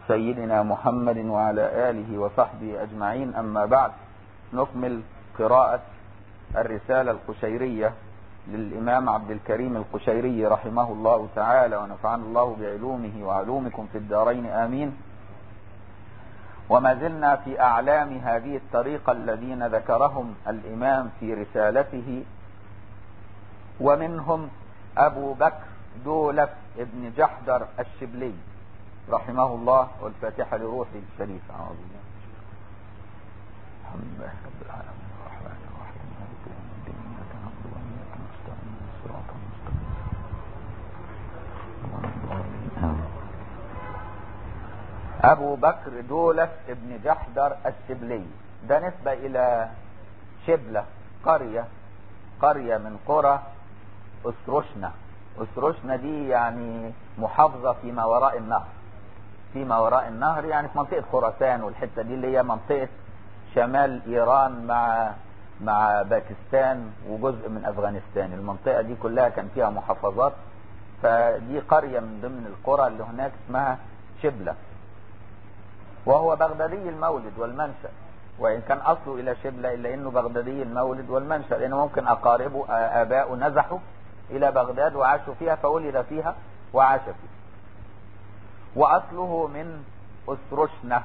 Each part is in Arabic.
سيدنا محمد وعلى آله وصحبه أجمعين. أما بعد، نكمل قراءة الرسالة القشيرية للإمام عبد الكريم القشيري رحمه الله تعالى، ونفعنا الله بعلومه وعلومكم في الدارين آمين. وما زلنا في أعلام هذه الطريقة الذين ذكرهم الإمام في رسالته، ومنهم أبو بكر دولف ابن جحدر الشبلي رحمه الله. والفاتحة لروحه الشريف. أعوذ بالله. الحمد لله رب العالمين الرحمن الرحيم مالك يوم الدين إياك نعبد وإياك نستعين الصراط المستقيم. أبو بكر دولف ابن جحدر الشبلي ده نسبة إلى شبلة، قرية من قرى أسرشنا. أسرشنا دي يعني محافظة فيما وراء النهر، فيما وراء النهر يعني في منطقة خراسان، والحتة دي اللي هي منطقة شمال إيران مع باكستان وجزء من أفغانستان. المنطقة دي كلها كان فيها محافظات، فدي قرية من ضمن القرى اللي هناك اسمها شبلة. وهو بغدادي المولد والمنشأ، وإن كان أصله إلى شبلة إلا إنه بغدادي المولد والمنشأ، لأنه ممكن أقاربه آباؤه نزحوا إلى بغداد وعاشوا فيها، فولد فيها وعاش فيها. وأصله من أسرشنة.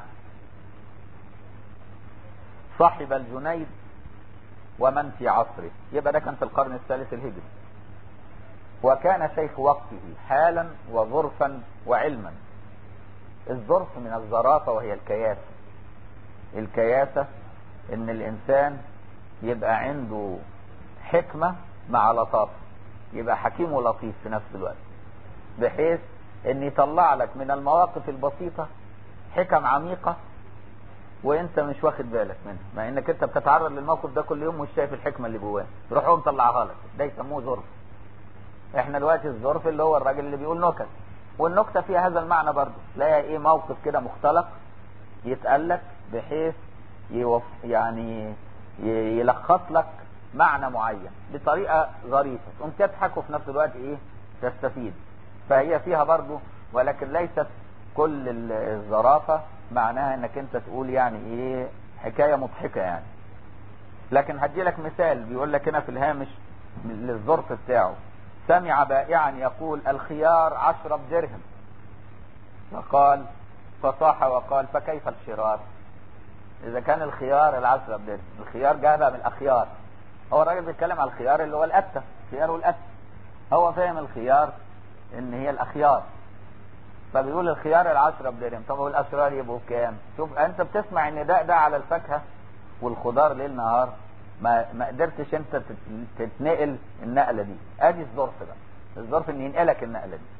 صاحب الجنيد ومن في عصره، يبقى ده كان في القرن الثالث الهجري. وكان شيخ وقته حالا وظرفا وعلما. الظرف من الظرافة وهي الكياسة. الكياسة ان الانسان يبقى عنده حكمة مع لطافة، يبقى حكيم ولطيف في نفس الوقت، بحيث ان يطلع لك من المواقف البسيطة حكم عميقة وانت مش واخد بالك منها، مع انك انت بتتعرض للموقف ده كل يوم مش شايف الحكمة اللي جواه، يروح هو مطلعها لك. ده يسموه ظرف. احنا دلوقتي الظرف اللي هو الراجل اللي بيقول نكت، والنكتة فيها هذا المعنى برضه، تلاقي موقف كده مختلق يتقال لك بحيث يعني يلخص لك معنى معين بطريقة ظريفة، تقوم تضحك وفي نفس الوقت تستفيد. فهي فيها برضه، ولكن ليست كل الظرافة معناها انك انت تقول يعني حكاية مضحكة يعني. لكن هدي لك مثال، بيقول لك هنا في الهامش للظرف بتاعه: سمع بائعا يقول الخيار 10 بدرهم، فصاح وقال فكيف الشرار؟ اذا كان الخيار 10 بدرهم، الخيار جابها من الاخيار. هو الراجل بيتكلم على الخيار اللي هو القتة، الخيار والقتة، هو فاهم الخيار ان هي الاخيار، فبيقول الخيار 10 بدرهم. طب والاشرار يبقوا كام؟ شوف انت بتسمع ان ده على الفاكهة والخضار ليل نهار، ما قدرتش انت تتنقل النقلة دي. ادي الظرف بقى، الظرف ان ينقلك النقلة دي.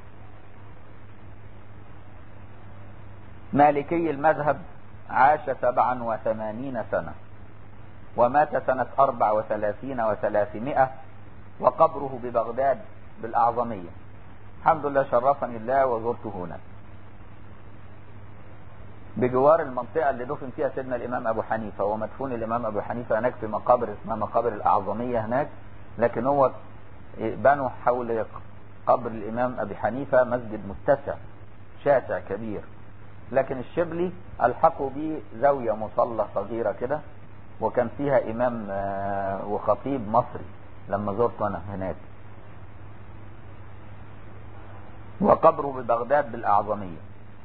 مالكي المذهب، عاش 87 سنة، ومات سنة 34 و300، وقبره ببغداد بالأعظمية. الحمد لله شرفني الله وزرته هناك، بجوار المنطقة اللي دفن فيها سيدنا الإمام أبو حنيفة. ومدفون الإمام أبو حنيفة هناك في مقابر اسمها مقابر الأعظمية هناك، لكن هو بنوا حول قبر الإمام أبي حنيفة مسجد متسع شاسع كبير. لكن الشبلي ألحقوا به زاوية مصلى صغيرة كده، وكان فيها إمام وخطيب مصري لما زرت أنا هناك. وقبره ببغداد بالأعظمية.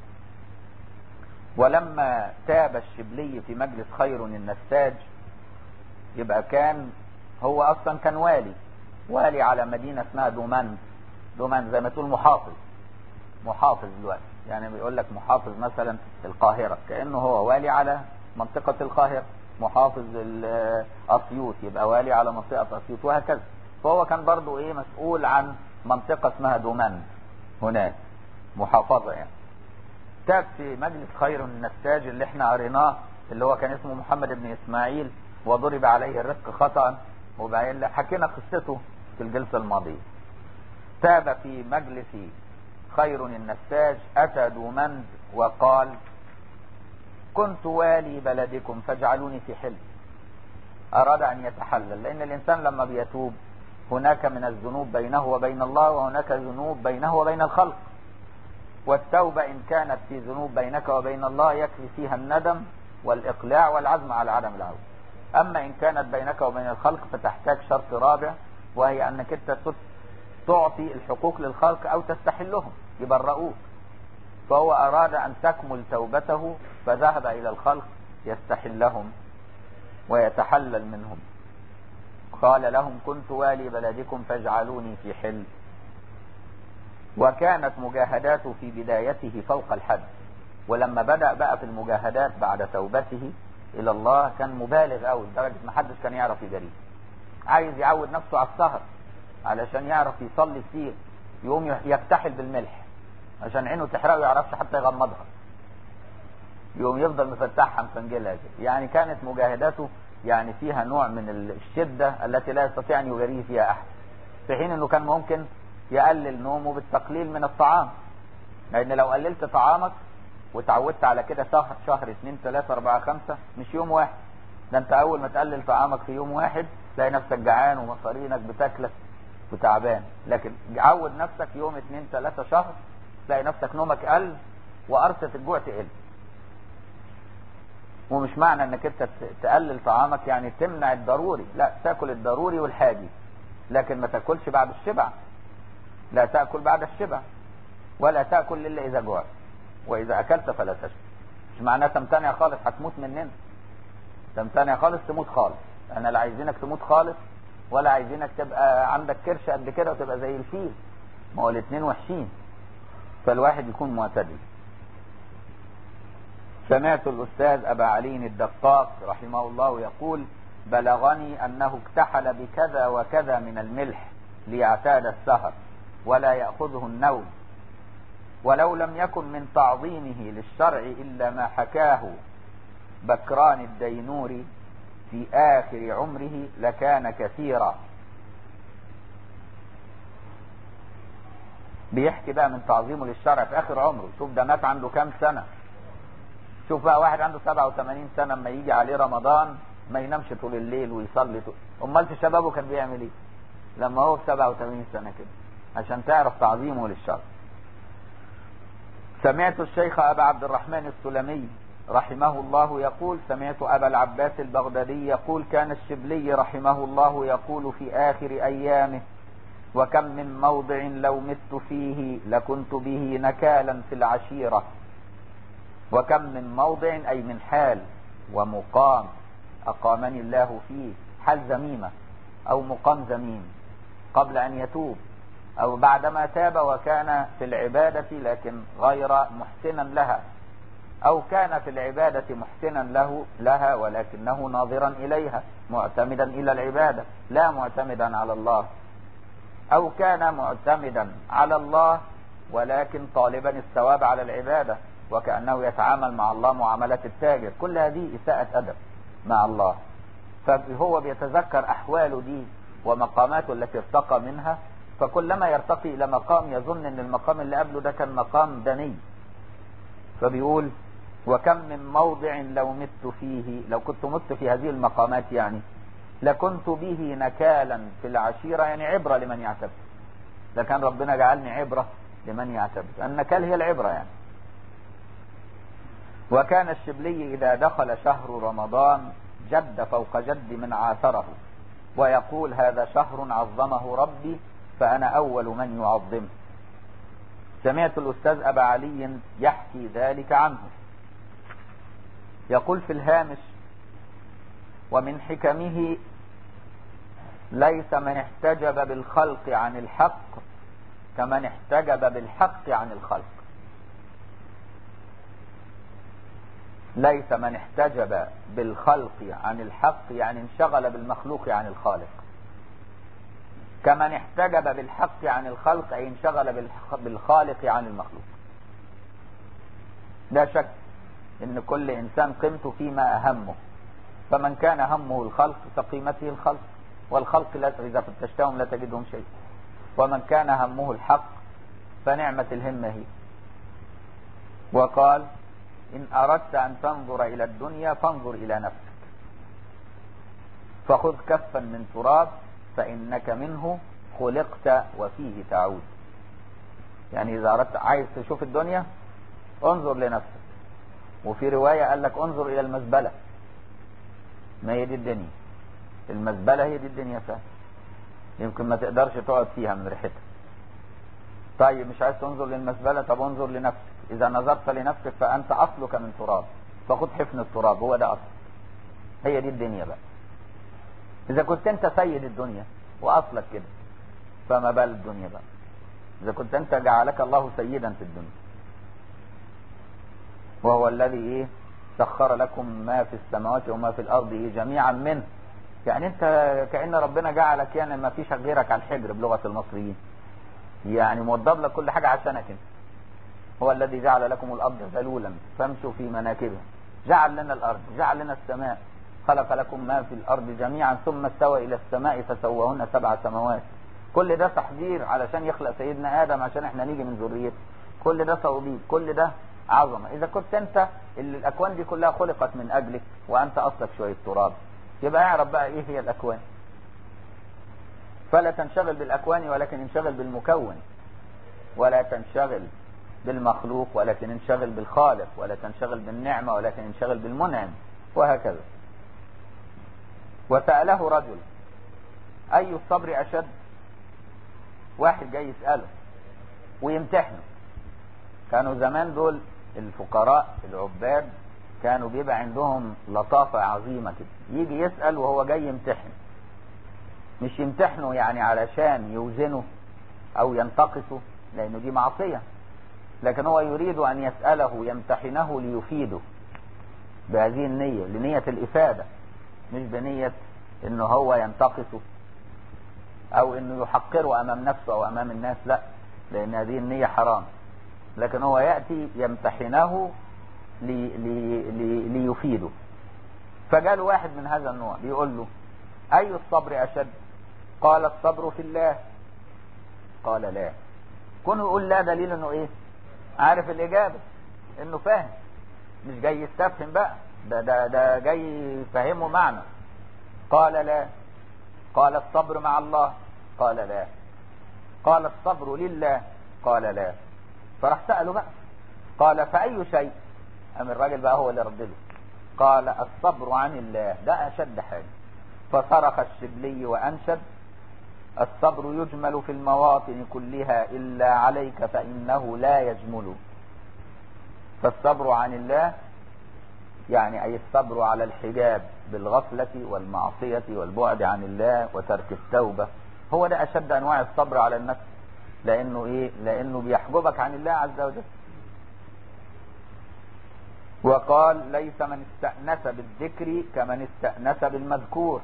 ولما تاب الشبلي في مجلس خير النساج، يبقى كان هو أصلا كان والي على مدينة اسمها دومان زي ما تقول محافظ دلوقتي، يعني بيقول لك محافظ مثلا القاهرة، كأنه هو والي على منطقة القاهرة. محافظ أسيوط يبقى والي على منطقة أسيوط، وهكذا. فهو كان برضو مسؤول عن منطقة اسمها دومان هناك، محافظة يعني. تاب في مجلس خير النساج اللي احنا قريناه، اللي هو كان اسمه محمد بن إسماعيل، وضرب عليه الرق خطأ، وبعدين حكينا قصته في الجلسة الماضية. تاب في مجلس خير النساج، أتى دومند وقال كنت والي بلدكم فاجعلوني في حل. أراد أن يتحلل، لأن الإنسان لما بيتوب هناك من الذنوب بينه وبين الله، وهناك ذنوب بينه وبين الخلق. والتوبة إن كانت في ذنوب بينك وبين الله يكفي فيها الندم والإقلاع والعزم على عدم العودة. أما إن كانت بينك وبين الخلق فتحتاج شرط رابع، وهي أنك أنت تعطي الحقوق للخلق أو تستحلهم يبرؤوك. فهو أراد أن تكمل توبته فذهب إلى الخلق يستحلهم ويتحلل منهم. قال لهم كنت والي بلدكم فاجعلوني في حل. وكانت مجاهداته في بدايته فوق الحد، ولما بدأ بقى في المجاهدات بعد توبته إلى الله كان مبالغ أوي لدرجة ما حدش كان يعرف يجريه. عايز يعود نفسه على السهر علشان يعرف يصلي كتير، يقوم يكتحل بالملح عشان عينه تحرقه يعرفش حتى يغمضها، يقوم يفضل مفتحها مسنجلها كده. يعني كانت مجاهداته يعني فيها نوع من الشدة التي لا يستطيع أن يجريه فيها أحد، في حين أنه كان ممكن يقلل نومه بالتقليل من الطعام. لأن لو قللت طعامك وتعودت على كده شهر 2 3 4 5 مش يوم واحد، ده انت اول ما تقلل طعامك في يوم واحد تلاقي نفسك جعان ومصارينك بتاكلك وتعبان. لكن عود نفسك يوم 2 3 شهر تلاقي نفسك نومك قل وقرصة الجوع تقل. ومش معنى انك انت تقلل طعامك يعني تمنع الضروري، لا، تاكل الضروري والحاجي، لكن ما تاكلش بعد الشبع. لا تاكل بعد الشبع ولا تاكل الا اذا جوعت، واذا اكلت فلا تشبع. مش معناه تمتنع خالص هتموت مننا، تمتنع خالص تموت خالص. انا لا عايزينك تموت خالص ولا عايزينك تبقى عندك كرش قد كده وتبقى زي الفيل، ما هو الاثنين وحشين، فالواحد يكون معتدل. سمعت الأستاذ أبا علي الدقاق رحمه الله يقول بلغني أنه اكتحل بكذا وكذا من الملح ليعتاد السهر ولا يأخذه النوم، ولو لم يكن من تعظيمه للشرع إلا ما حكاه بكران الدينوري في آخر عمره لكان كثيرا. بيحكي بقى من تعظيمه للشرع في آخر عمره. شوف ده مات عنده كام سنة. شوف بقى واحد عنده 87 سنة اما يجي عليه رمضان ما ينامش طول الليل ويصلي امال في شبابه كان بيعمل ايه لما هو في 87 سنة كده؟ عشان تعرف تعظيمه للشرع. سمعت الشيخ أبا عبد الرحمن السلمي رحمه الله يقول سمعت أبا العباس البغدادي يقول كان الشبلي رحمه الله يقول في آخر أيامه وكم من موضع لو مت فيه لكنت به نكالا في العشيرة. وكم من موضع أي من حال ومقام أقامني الله فيه، حال ذميمة أو مقام ذميم قبل أن يتوب أو بعدما تاب وكان في العبادة لكن غير محسنا لها، أو كان في العبادة محسنا لها ولكنه ناظرا إليها معتمدا إلى العبادة لا معتمدا على الله، أو كان معتمدا على الله ولكن طالبا الثواب على العبادة وكأنه يتعامل مع الله معاملة التاجر. كل هذه إساءة أدب مع الله. فهو بيتذكر أحواله دي ومقاماته التي ارتقى منها، فكلما يرتقي إلى مقام يظن أن المقام اللي قبله ده كان مقام دني، فبيقول وكم من موضع لو مت فيه، لو كنت مت في هذه المقامات يعني لكنت به نكالا في العشيرة، يعني عبرة لمن يعتبر. لكن ربنا جعلني عبرة لمن يعتبر، النكال هي العبرة يعني. وكان الشبلي إذا دخل شهر رمضان جد فوق جد من عاثره ويقول هذا شهر عظمه ربي فأنا أول من يعظمه. سمعت الأستاذ أبا علي يحكي ذلك عنه يقول في الهامش ومن حكمه ليس من احتجب بالخلق عن الحق كمن احتجب بالحق عن الخلق. ليس من احتجب بالخلق عن الحق يعني انشغل بالمخلوق عن الخالق، كمن احتجب بالحق عن الخلق أي انشغل بالخالق عن المخلوق. لا شك ان كل انسان قيمته فيما اهمه، فمن كان همه الخلق فقيمته الخلق، والخلق لا اذا فتشتهم لا تجدهم شيء. ومن كان همه الحق فنعمة الهمة هي. وقال إن أردت أن تنظر إلى الدنيا فانظر إلى نفسك فخذ كفا من تراب فإنك منه خلقت وفيه تعود. يعني اذا اردت عايز تشوف الدنيا انظر لنفسك. وفي رواية قال لك انظر الى المزبلة، ما هي دي الدنيا، المزبلة هي دي الدنيا فعلا، يمكن ما تقدرش تقعد فيها من ريحتها. طيب مش عايز تنظر للمزبلة، طب انظر لنفسك. اذا نظرت لنفسك فانت اصلك من تراب، فخد حفن التراب، هو ده اصل، هي دي الدنيا بقى. اذا كنت انت سيد الدنيا واصلك كده، فما بال الدنيا بقى اذا كنت انت جعلك الله سيدا في الدنيا. وهو الذي سخر لكم ما في السماوات وما في الارض جميعا منه. يعني انت كأن ربنا جعلك يعني ما فيش غيرك على الحجر بلغة المصريين، يعني موضب لك كل حاجة عشانك انت. هو الذي جعل لكم الارض ذلولا فامشوا في مناكبها، جعل لنا الارض، جعل لنا السماء، خلق لكم ما في الارض جميعا ثم استوى الى السماء فسواهن 7 سماوات. كل ده تحضير علشان يخلق سيدنا ادم عشان احنا نيجي من ذريته. كل ده توضيب، كل ده عظمه. اذا كنت انت اللي الاكوان دي كلها خلقت من اجلك وانت اصلك شويه تراب، يبقى اعرف بقى ايه هي الاكوان. فلا تنشغل بالاكوان ولكن انشغل بالمكون، ولا تنشغل بالمخلوق ولكن انشغل بالخالق، ولا تنشغل بالنعمه ولكن انشغل بالمنعم، وهكذا. وسأله رجل اي الصبر اشد. واحد جاي يسأله ويمتحنه. كانوا زمان دول الفقراء العباد كانوا بيبقى عندهم لطافة عظيمة كده، يجي يسأل وهو جاي يمتحن، مش يمتحنه يعني علشان يوزنه او ينتقصه لانه دي معصية، لكن هو يريد ان يسأله يمتحنه ليفيده بهذه النية، لنية الافادة، مش بنية انه هو ينتقصه او انه يحقره امام نفسه او امام الناس، لا، لان هذه النية حرام. لكن هو يأتي يمتحنه ليفيده. فجاء له واحد من هذا النوع بيقول له اي الصبر اشد؟ قال الصبر في الله. قال لا. كونه يقول لا دليل انه ايه؟ عارف الاجابة، انه فاهم، مش جاي يستفهم بقى، ده جاي يفهمه معنى. قال لا. قال الصبر مع الله. قال لا. قال الصبر لله. قال لا. فراح سأله بقى، قال فأي شيء؟ أم الراجل بقى هو اللي رد له، قال الصبر عن الله، ده أشد حاجة. فصرخ الشبلي وأنشد الصبر يجمل في المواطن كلها إلا عليك فإنه لا يجمل. فالصبر عن الله يعني أي الصبر على الحجاب بالغفلة والمعصية والبعد عن الله وترك التوبة، هو ده أشد أنواع الصبر على النفس، لأنه لأنه بيحجبك عن الله عز وجل. وقال ليس من استأنس بالذكر كمن استأنس بالمذكور.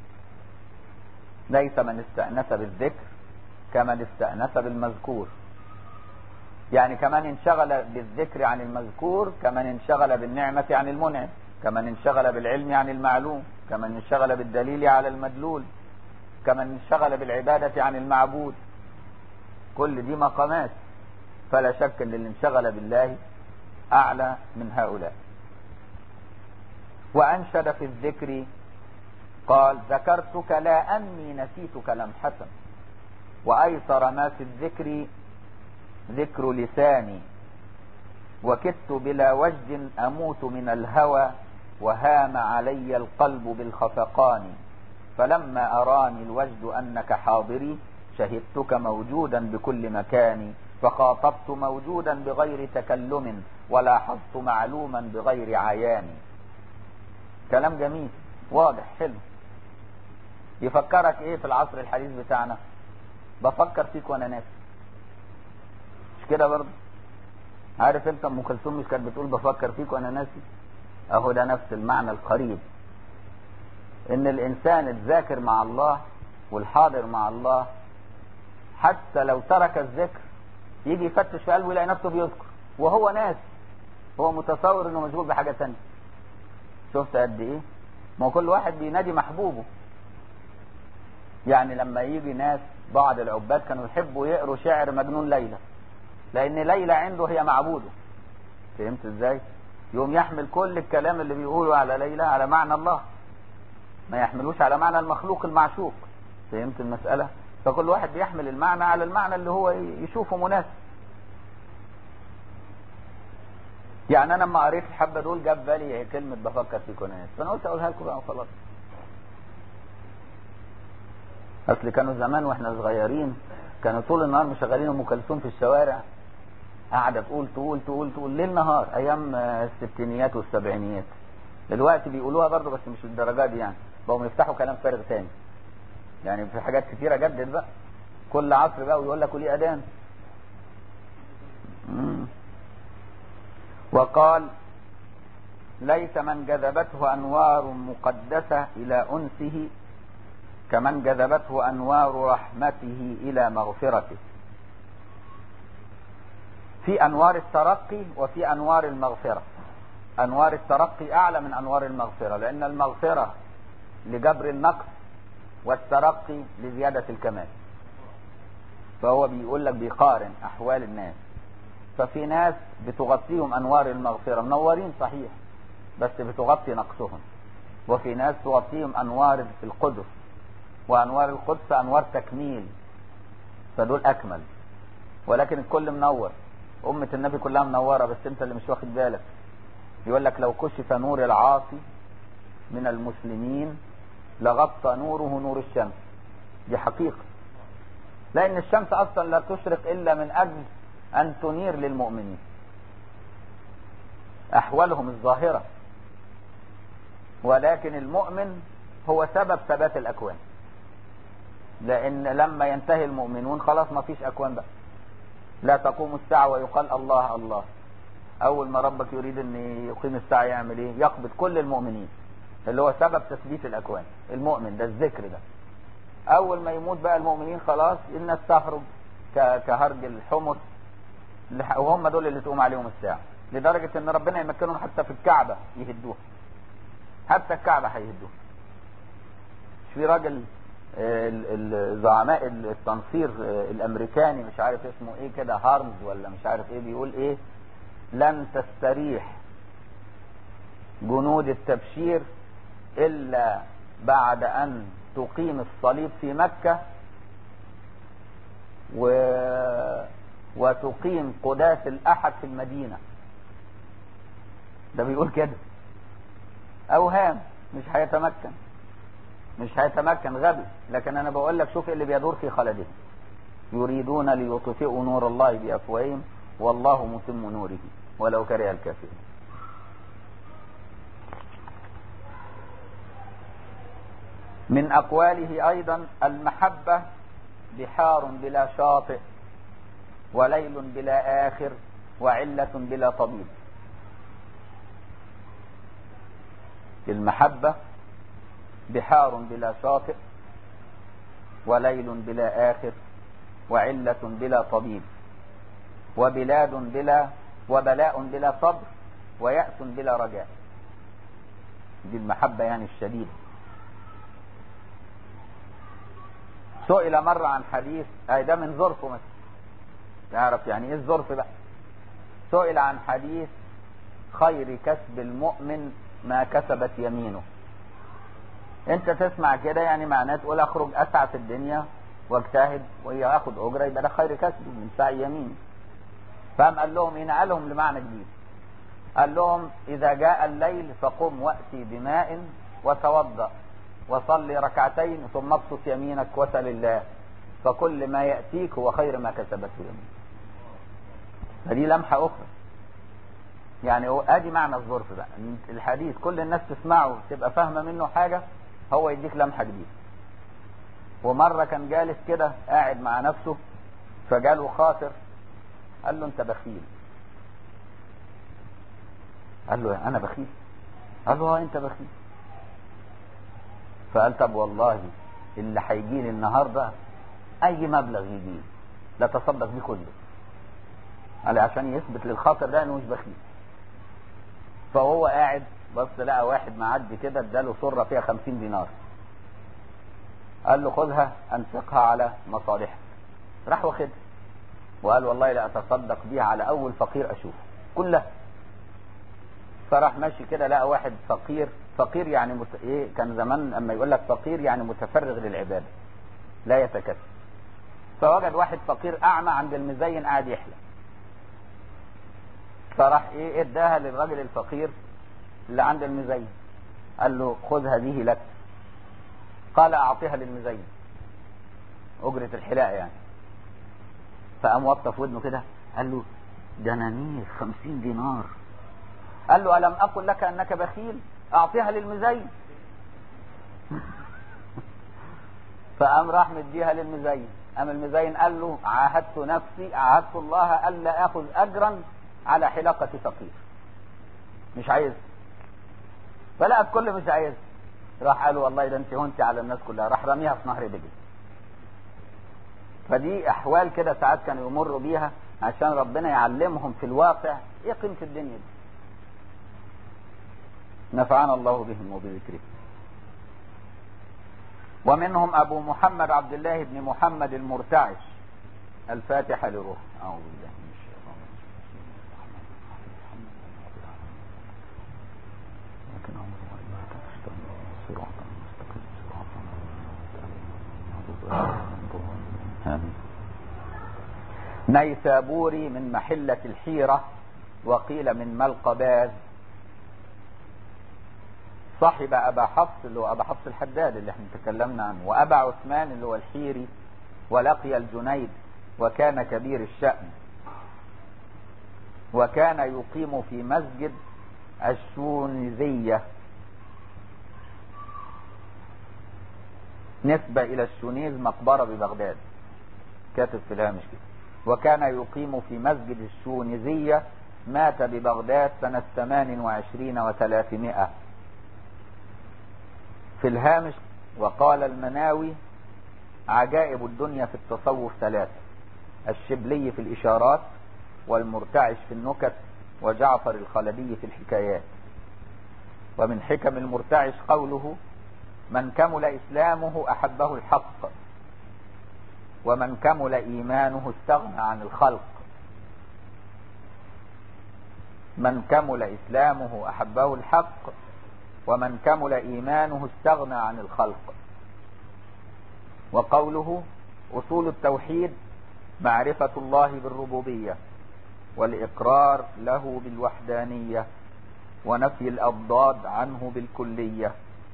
ليس من استأنس بالذكر كمن استأنس بالمذكور، يعني كمن انشغل بالذكر عن المذكور كمن انشغل بالنعمة عن المنعم، كمن انشغل بالعلم عن المعلوم، كمن انشغل بالدليل على المدلول، كمن انشغل بالعبادة عن المعبود. كل دي مقامات، فلا شك ان اللي انشغل بالله اعلى من هؤلاء. وانشد في الذكر قال ذكرتك لا اني نسيتك لمحة، وايسر ما في الذكر ذكر لساني، وكدت بلا وجد اموت من الهوى، وهام علي القلب بالخفقان، فلما اراني الوجد انك حاضري شهدتك موجودا بكل مكان، فخاطبت موجودا بغير تكلم ولاحظت معلوما بغير عيان. كلام جميل واضح حلو، يفكرك ايه في العصر الحديث بتاعنا؟ بفكر فيك وانا ناسي، مش كده برضه؟ عارف انت ام كلثوم مش كانت بتقول بفكر فيك وانا ناسي؟ اهو ده نفس المعنى القريب، ان الانسان الذاكر مع الله والحاضر مع الله حتى لو ترك الذكر يجي يفتش في قلبه يلاقي نفسه بيذكر وهو ناسي، هو متصور انه مشغول بحاجة تانية. شفت قد ايه؟ ما كل واحد بينادي محبوبه. يعني لما يجي ناس بعض العباد كانوا يحبوا يقروا شعر مجنون ليلى، لان ليلى عنده هي معبوده. فهمت ازاي؟ يوم يحمل كل الكلام اللي بيقوله على ليلى على معنى الله، ما يحملوش على معنى المخلوق المعشوق. فهمت المسألة؟ فكل واحد بيحمل المعنى على المعنى اللي هو يشوفه مناسب. يعني انا لما قريت الحبه دول جاب بالي كلمه بفكر فيكم ناس، فانا قلت اقولها لكم بقى وخلاص. اصل كانوا زمان واحنا صغيرين كانوا طول النهار مشغلين ام كلثوم في الشوارع، قاعده تقول تقول تقول تقول ليل نهار، ايام الستينيات والسبعينيات. دلوقتي بيقولوها برضه بس مش للدرجه دي، يعني بقوا يفتحوا كلام فارغ تاني. يعني في حاجات كتيره جدد بقى كل عصر بقى، ويقول لك وليه اذان. وقال ليس من جذبته انوار مقدسه الى انسه كمن جذبته انوار رحمته الى مغفرته. في انوار الترقي وفي انوار المغفره. انوار الترقي اعلى من انوار المغفره، لان المغفره لجبر النقص والترقي لزياده الكمال. فهو بيقول لك بيقارن احوال الناس، ففي ناس بتغطيهم انوار المغفره منورين صحيح بس بتغطي نقصهم، وفي ناس تغطيهم انوار القدس، وانوار القدس انوار تكميل فدول اكمل. ولكن الكل منور، امه النبي كلها منوره بس انت اللي مش واخد بالك. يقول لك لو كشف نور العاصي من المسلمين لغطى نوره نور الشمس. دي حقيقه، لان الشمس اصلا لا تشرق الا من اجل ان تنير للمؤمنين احوالهم الظاهره، ولكن المؤمن هو سبب ثبات الاكوان، لان لما ينتهي المؤمنون خلاص ما فيش اكوان بقى، لا تقوم الساعه ويقال الله الله. اول ما ربك يريد ان يقيم الساعه يعمل ايه؟ يقبض كل المؤمنين، اللي هو سبب تثبيت الاكوان المؤمن ده، الذكر ده. اول ما يموت بقى المؤمنين خلاص الناس تهرب كهرج الحمص، وهم دول اللي تقوم عليهم الساعه، لدرجه ان ربنا يمكنهم حتى في الكعبه يهدوها، حتى الكعبه هيهدوها. في راجل زعماء التنصير الامريكاني مش عارف اسمه ايه كده، هارمز ولا مش عارف ايه، بيقول ايه؟ لن تستريح جنود التبشير الا بعد ان تقيم الصليب في مكة وتقيم قداس الاحد في المدينة. ده بيقول كده، اوهام، مش هيتمكن غبي. لكن انا بقول لك شوف اللي بيدور في خلدهم، يريدون ليطفئوا نور الله بافواههم والله متم نوره ولو كره الكافرون. من اقواله ايضا المحبة بحار بلا شاطئ وليل بلا اخر وعلة بلا طبيب. المحبة بحار بلا شاطئ وليل بلا آخر وعلة بلا طبيب وبلاء بلا صبر ويأس بلا رجاء. دي المحبة يعني الشديدة. سئل مرة عن حديث ده من ظرفه مثلا، تعرف يعني ايه الظرف بقى؟ سئل عن حديث خير كسب المؤمن ما كسبت يمينه. انت تسمع كده يعني معناه تقول اخرج اسعى في الدنيا واجتهد واخد اجره، يبقى ده خير كسب من سعي يمين. فقام قال لهم هنا، قالهم لمعنى جديد، قال لهم اذا جاء الليل فقم واتي بماء وتوضا وصلي ركعتين ثم ابسط يمينك وسل الله فكل ما ياتيك هو خير ما كسبته يمينك. فدي لمحه اخرى. يعني ادي معنى الظرف بقى. الحديث كل الناس تسمعه تبقى فاهمه منه حاجه، هو يديك لمحه جديده. ومره كان جالس كده قاعد مع نفسه فجاله خاطر قال له انت بخيل. قال له انا بخيل؟ قال له انت بخيل. فقال طب والله اللي هيجي لي النهارده اي مبلغ يجي لا تصدق بيه كله، قال عشان يثبت للخاطر ده انه مش بخيل. فهو قاعد بص لقى واحد معدي كده اداله سره فيها 50 دينار، قال له خذها انفقها على مصالحك. راح واخدها وقال والله لا اتصدق بيها على اول فقير اشوفه كلها. فراح ماشي كده لقى واحد فقير يعني ايه، كان زمان اما يقول لك فقير يعني متفرغ للعباده لا يتكسب. فوجد واحد فقير اعمى عند المزين قاعد يحلم، فراح ايه اداها للراجل الفقير اللي عند المزين، قال له خذ هذه لك. قال اعطيها للمزين اجرة الحلاقة يعني. فقام وطى في ودنه كده قال له دنانير 50 دينار. قال له ألم أقل لك أنك بخيل؟ أعطيها للمزين. فقام راح مديها للمزين. قام المزين قال له عاهدت الله ألا آخذ أجرا على حلاقة فقير، مش عايز. فلا الكل مش عايز. راح قال له والله ده انت هونتي على الناس كلها. راح رميها في نهر بجد. فدي أحوال كده ساعات كانوا يمروا بيها عشان ربنا يعلمهم في الواقع ايه قيمة الدنيا دي. نفعنا الله بهم وبذكره. ومنهم أبو محمد عبد الله بن محمد المرتعش. الفاتحة لروح. أعوذ بالله من الشيطان الرجيم. نيسابوري من محلة الحيرة، وقيل من ملقباز. صاحب أبا حفص اللي هو أبا حفص الحداد اللي احنا تكلمنا عنه، وأبا عثمان اللي هو الحيري، ولقي الجنيد وكان كبير الشأن، وكان يقيم في مسجد الشونيزية نسبة إلى الشونيز مقبرة ببغداد، كاتب في الهامش كده. وكان يقيم في مسجد الشونيزية، مات ببغداد سنة 28 و300. في الهامش وقال المناوي عجائب الدنيا في التصوف 3: الشبلي في الإشارات، والمرتعش في النكت، وجعفر الخلدي في الحكايات. ومن حكم المرتعش قوله: من كمل إسلامه أحبه الحق، ومن كمل إيمانه استغنى عن الخلق. من كمل إسلامه أحبه الحق، ومن كمل إيمانه استغنى عن الخلق. وقوله: أصول التوحيد معرفة الله بالربوبية، والإقرار له بالوحدانية، ونفي الأضداد عنه بالكلية.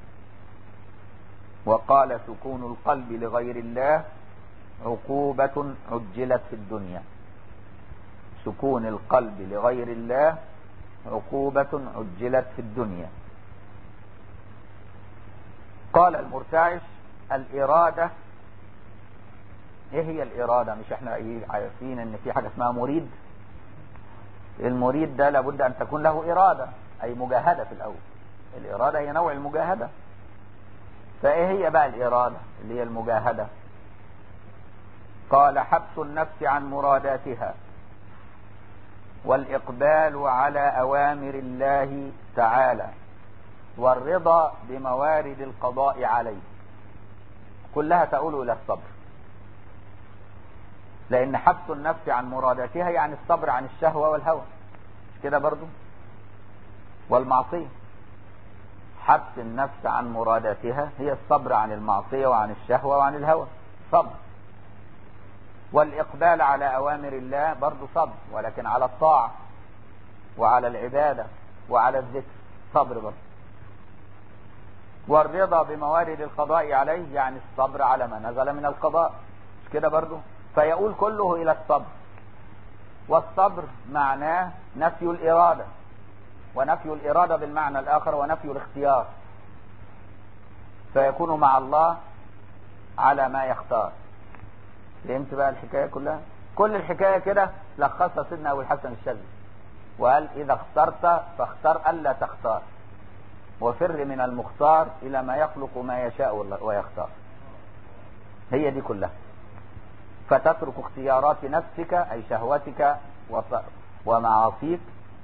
وقال: سكون القلب لغير الله عقوبة عجلت في الدنيا. سكون القلب لغير الله عقوبة عجلت في الدنيا. قال المرتعش: الإرادة. ايه هي الإرادة؟ مش احنا عارفين ان في حاجة اسمها مريد؟ المريد ده لابد ان تكون له إرادة، اي مجاهدة في الاول. الإرادة هي نوع المجاهدة. فايه هي بقى الإرادة اللي هي المجاهدة؟ قال: حبس النفس عن مراداتها، والإقبال على أوامر الله تعالى، والرضا بموارد القضاء عليه. كلها تؤول إلى الصبر، لأن حبس النفس عن مراداتها يعني الصبر عن الشهوة والهوى، مش كده برضو؟ والمعصية. حبس النفس عن مراداتها هي الصبر عن المعصية وعن الشهوة وعن الهوى، صبر. والإقبال على أوامر الله برضو صبر، ولكن على الطاعة وعلى العبادة وعلى الذكر صبر برضو. والرضا بموارد القضاء عليه يعني الصبر على ما نزل من القضاء، مش كده برضو؟ فيقول كله إلى الصبر. والصبر معناه نفي الإرادة، ونفي الإرادة بالمعنى الآخر ونفي الاختيار، فيكون مع الله على ما يختار. فهمت بقى الحكاية كلها؟ كل الحكاية كده لخصها سيدنا أبو الحسن الشاذلي وقال: إذا اخترت فاختر ألا تختار، وفر من المختار إلى ما يخلق ما يشاء ويختار. هي دي كلها. فتترك اختيارات نفسك أي شهوتك ومعاصيك،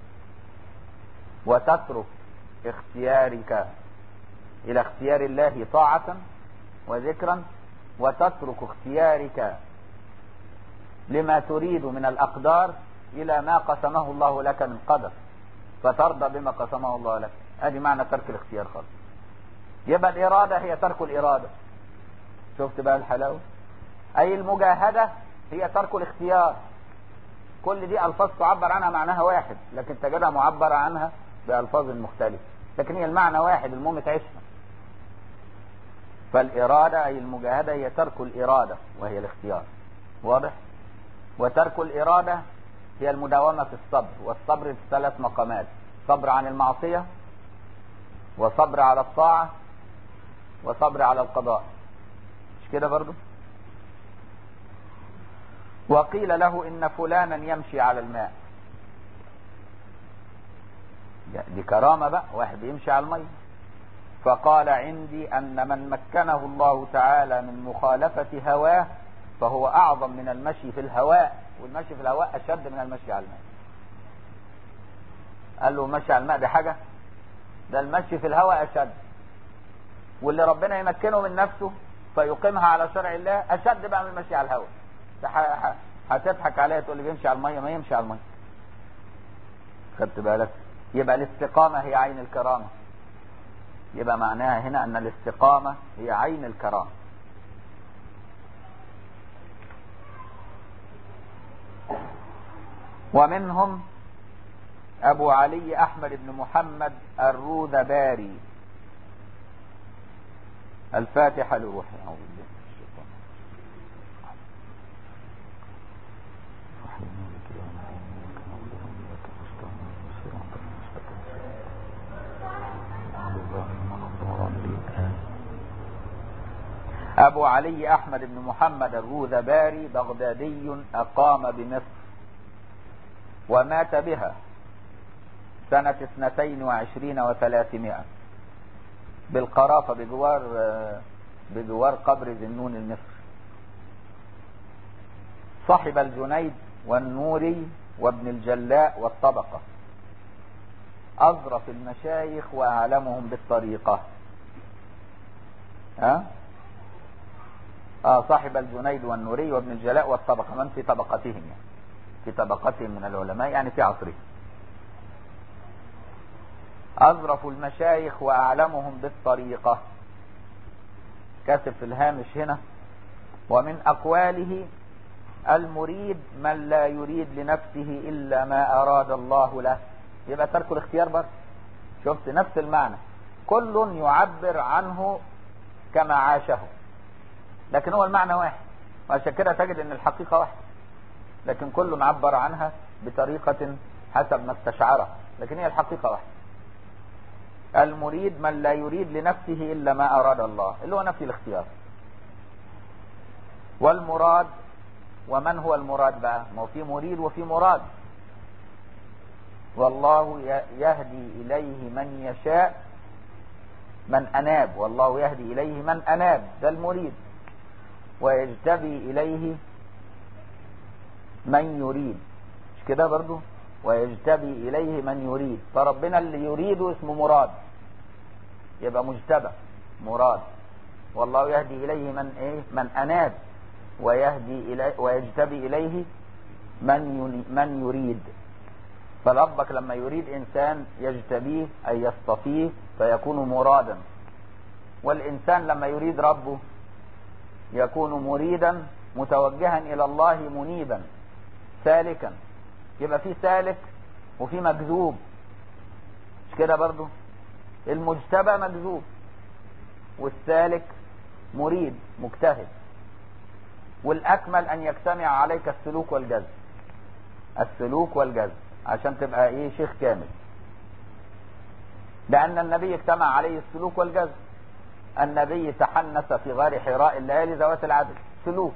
وتترك اختيارك إلى اختيار الله طاعة وذكرا، وتترك اختيارك لما تريد من الأقدار إلى ما قسمه الله لك من قدر، فترضى بما قسمه الله لك. هذه معنى ترك الاختيار خالص. يبقى الإرادة هي ترك الإرادة. شفت بقى الحلاوة؟ أي المجاهدة هي ترك الاختيار، كل دي ألفاظ تعبر عنها معناها واحد، لكن تجدها معبرة عنها بألفاظ مختلفة، لكن هي المعنى واحد، المهم تعيشها. فالإرادة أي المجاهدة هي ترك الإرادة وهي الاختيار، واضح؟ وترك الإرادة هي المداومة في الصبر، والصبر في 3 مقامات: صبر عن المعصية، وصبر على الطاعة، وصبر على القضاء. مش كده برضو؟ وقيل له إن فلانا يمشي على الماء. دي كرامة بقى، واحد يمشي على الماء. فقال عندي أن من مكنه الله تعالى من مخالفة هواه فهو أعظم من المشي في الهواء، والمشي في الهواء أشد من المشي على الماء. قال له مشي على الماء دي حاجة، ده المشي في الهواء أشد، واللي ربنا يمكنه من نفسه فيقيمها على شرع الله أشد بقى من المشي على الهواء. هتضحك عليها تقول لي بيمشي على المية، ما يمشي على المية. خدت بالك؟ يبقى الاستقامة هي عين الكرامة. يبقى معناها هنا أن الاستقامة هي عين الكرامة. ومنهم أبو علي أحمد بن محمد الروذباري. الفاتحة لروحي. أعوذ بالله من الشيطان الرجيم. أبو علي أحمد بن محمد الروذباري بغدادي، أقام بمصر ومات بها سنة 22 و300 بالقرافة بجوار قبر ذنون المصري. صاحب الجنيد والنوري وابن الجلاء والطبقة، أظرف المشايخ وأعلمهم بالطريقة. صاحب الجنيد والنوري وابن الجلاء والطبقة، من في طبقتهم يعني، في طبقتهم من العلماء يعني في عصره. أظرف المشايخ وأعلمهم بالطريقة. كاتب في الهامش هنا: ومن أقواله المريد من لا يريد لنفسه إلا ما أراد الله له. يبقى ترك الاختيار برضه. شفت نفس المعنى، كل يعبر عنه كما عاشه، لكن هو المعنى واحد، وعشان كده تجد ان الحقيقة واحدة، لكن كل معبر عنها بطريقة حسب ما استشعره، لكن هي الحقيقة واحدة. المريد من لا يريد لنفسه إلا ما أراد الله، اللي هو نفي الاختيار. والمراد، ومن هو المراد بقى؟ ما هو في مريد وفي مراد. والله يهدي إليه من يشاء من أناب، والله يهدي إليه من أناب، ده المريد. ويجتبي إليه من يريد، مش كده برضو؟ ويجتبي إليه من يريد، فربنا اللي يريده اسمه مراد، يبقى مجتبى مراد. والله يهدي إليه من أناب، ويجتبي إليه من يريد. فربك لما يريد إنسان يجتبيه أي يصطفيه فيكون مرادا، والإنسان لما يريد ربه يكون مريدا متوجها إلى الله منيبا سالكا. يبقى في سالك وفي مجذوب، مش كده برضو؟ المجتبى مجذوب، والسالك مريد مجتهد. والأكمل أن يجتمع عليك السلوك والجذب، السلوك والجذب، عشان تبقى شيخ كامل. لأن النبي اجتمع عليه السلوك والجذب. النبي تحنث في غار حراء الليالي ذوات العدد، سلوك.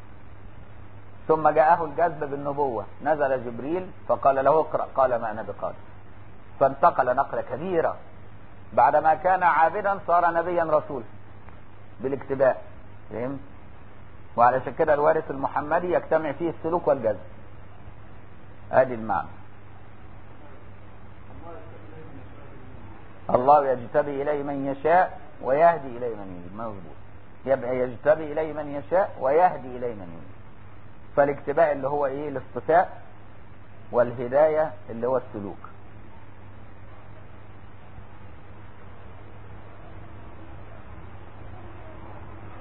ثم جاءه الجذب بالنبوة، نزل جبريل فقال له اقرأ، قال ما أنا بقارئ، فانتقل نقلة كبيرة. بعدما كان عابدا صار نبيا رسولا بالاكتباء، فهمت؟ وعلشان كده الوارث المحمدي يجتمع فيه السلوك والجذب. ادي المعنى. الله يجتبي إليه من يشاء ويهدي إليه من يريد، مظبوط. يبقى يجتبي إليه من يشاء ويهدي إليه من يريد. فالاجتباء اللي هو الاصطفاء، والهداية اللي هو السلوك.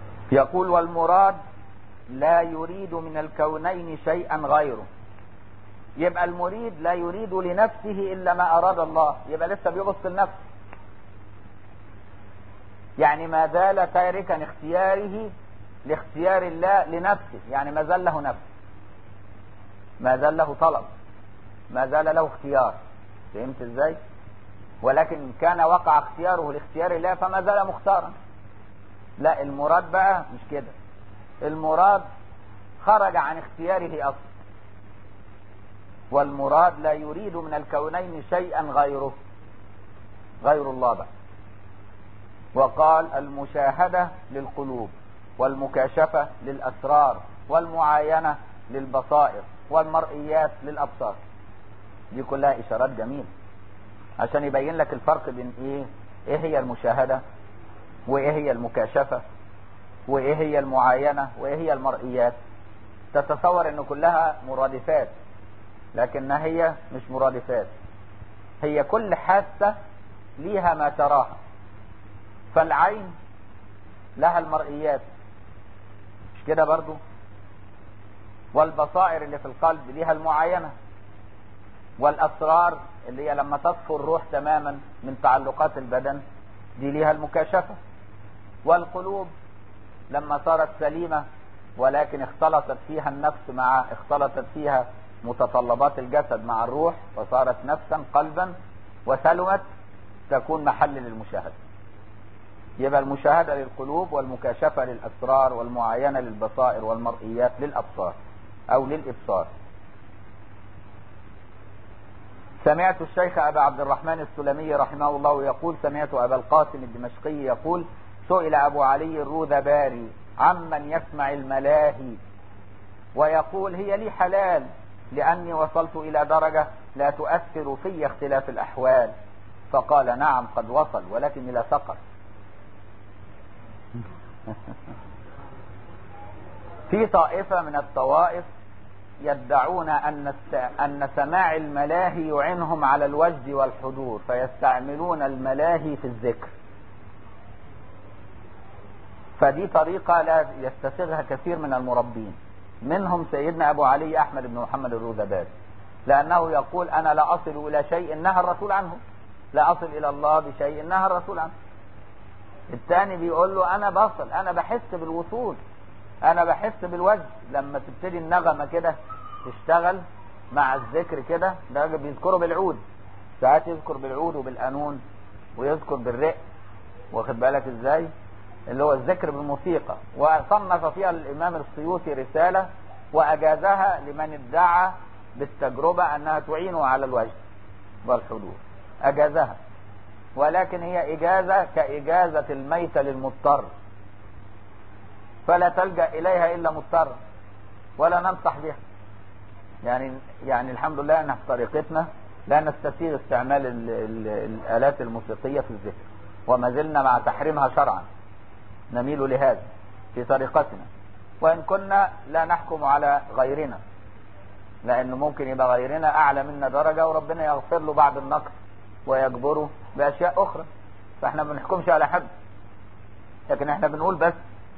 يقول والمراد لا يريد من الكونين شيئا غيره. يبقى المريد لا يريد لنفسه إلا ما أراد الله، يبقى لسه بيبص لنفسه، يعني ما زال تاركا اختياره لاختيار الله لنفسه، يعني ما زال له نفس، ما زال له طلب، ما زال له اختيار. فهمت ازاي؟ ولكن كان وقع اختياره لاختيار الله فما زال مختارا. لا، المراد بقى مش كده، المراد خرج عن اختياره اصلا، والمراد لا يريد من الكونين شيئا غير الله بقى. وقال المشاهدة للقلوب، والمكاشفة للأسرار، والمعاينة للبصائر، والمرئيات للأبصار. دي كلها إشارات جميلة عشان يبين لك الفرق بين إيه هي المشاهدة، وإيه هي المكاشفة، وإيه هي المعاينة، وإيه هي المرئيات. تتصور إن كلها مرادفات، لكنها هي مش مرادفات، هي كل حاسة ليها ما تراها. فالعين لها المرئيات، مش كده برضو؟ والبصائر اللي في القلب ليها المعاينة، والأسرار اللي هي لما تصفو الروح تماما من تعلقات البدن دي ليها المكاشفة. والقلوب لما صارت سليمة ولكن اختلطت فيها متطلبات الجسد مع الروح وصارت نفسا قلبا وسلمت، تكون محل للمشاهدة. يبقى المشاهدة للقلوب، والمكاشفة للأسرار، والمعاينة للبصائر، والمرئيات للأبصار أو للإبصار. سمعت الشيخ أبا عبد الرحمن السلمي رحمه الله يقول: سمعت أبا القاسم الدمشقي يقول: سئل أبو علي الروذباري عمن يسمع الملاهي ويقول: هي لي حلال لأني وصلت إلى درجة لا تؤثر في اختلاف الأحوال، فقال: نعم قد وصل، ولكن إلى سقر. في طائفة من الطوائف يدعون أن سماع الملاهي يعينهم على الوجد والحضور، فيستعملون الملاهي في الذكر. فدي طريقة لا يستسيغها كثير من المربين، منهم سيدنا أبو علي أحمد بن محمد الروذباري، لأنه يقول: أنا لا أصل إلى شيء نهى الرسول عنه، لا أصل إلى الله بشيء نهى الرسول عنه. الثاني بيقول له: أنا بصل، أنا بحس بالوصول، أنا بحس بالوجد. لما تبتدي النغمة كده تشتغل مع الذكر كده، ده بيذكره بالعود، ساعات يذكر بالعود وبالقانون ويذكر بالرق، واخد بالك ازاي، اللي هو الذكر بالموسيقى. وصنف فيها الإمام السيوطي رسالة وأجازها لمن ادعى بالتجربة أنها تعينه على الوجد والحضور، أجازها، ولكن هي إجازة كإجازة الميتة للمضطر، فلا تلجأ إليها إلا مضطر، ولا ننصح بها. يعني الحمد لله أن في طريقتنا لا نستسيغ استعمال الآلات الموسيقية في الذكر، وما زلنا مع تحريمها شرعا نميل لهذا في طريقتنا، وإن كنا لا نحكم على غيرنا، لأنه ممكن يبقى غيرنا أعلى منا درجة وربنا يغفر له بعد النقص ويجبره بأشياء أخرى، فإحنا ما بنحكمش على حد، لكن إحنا بنقول بس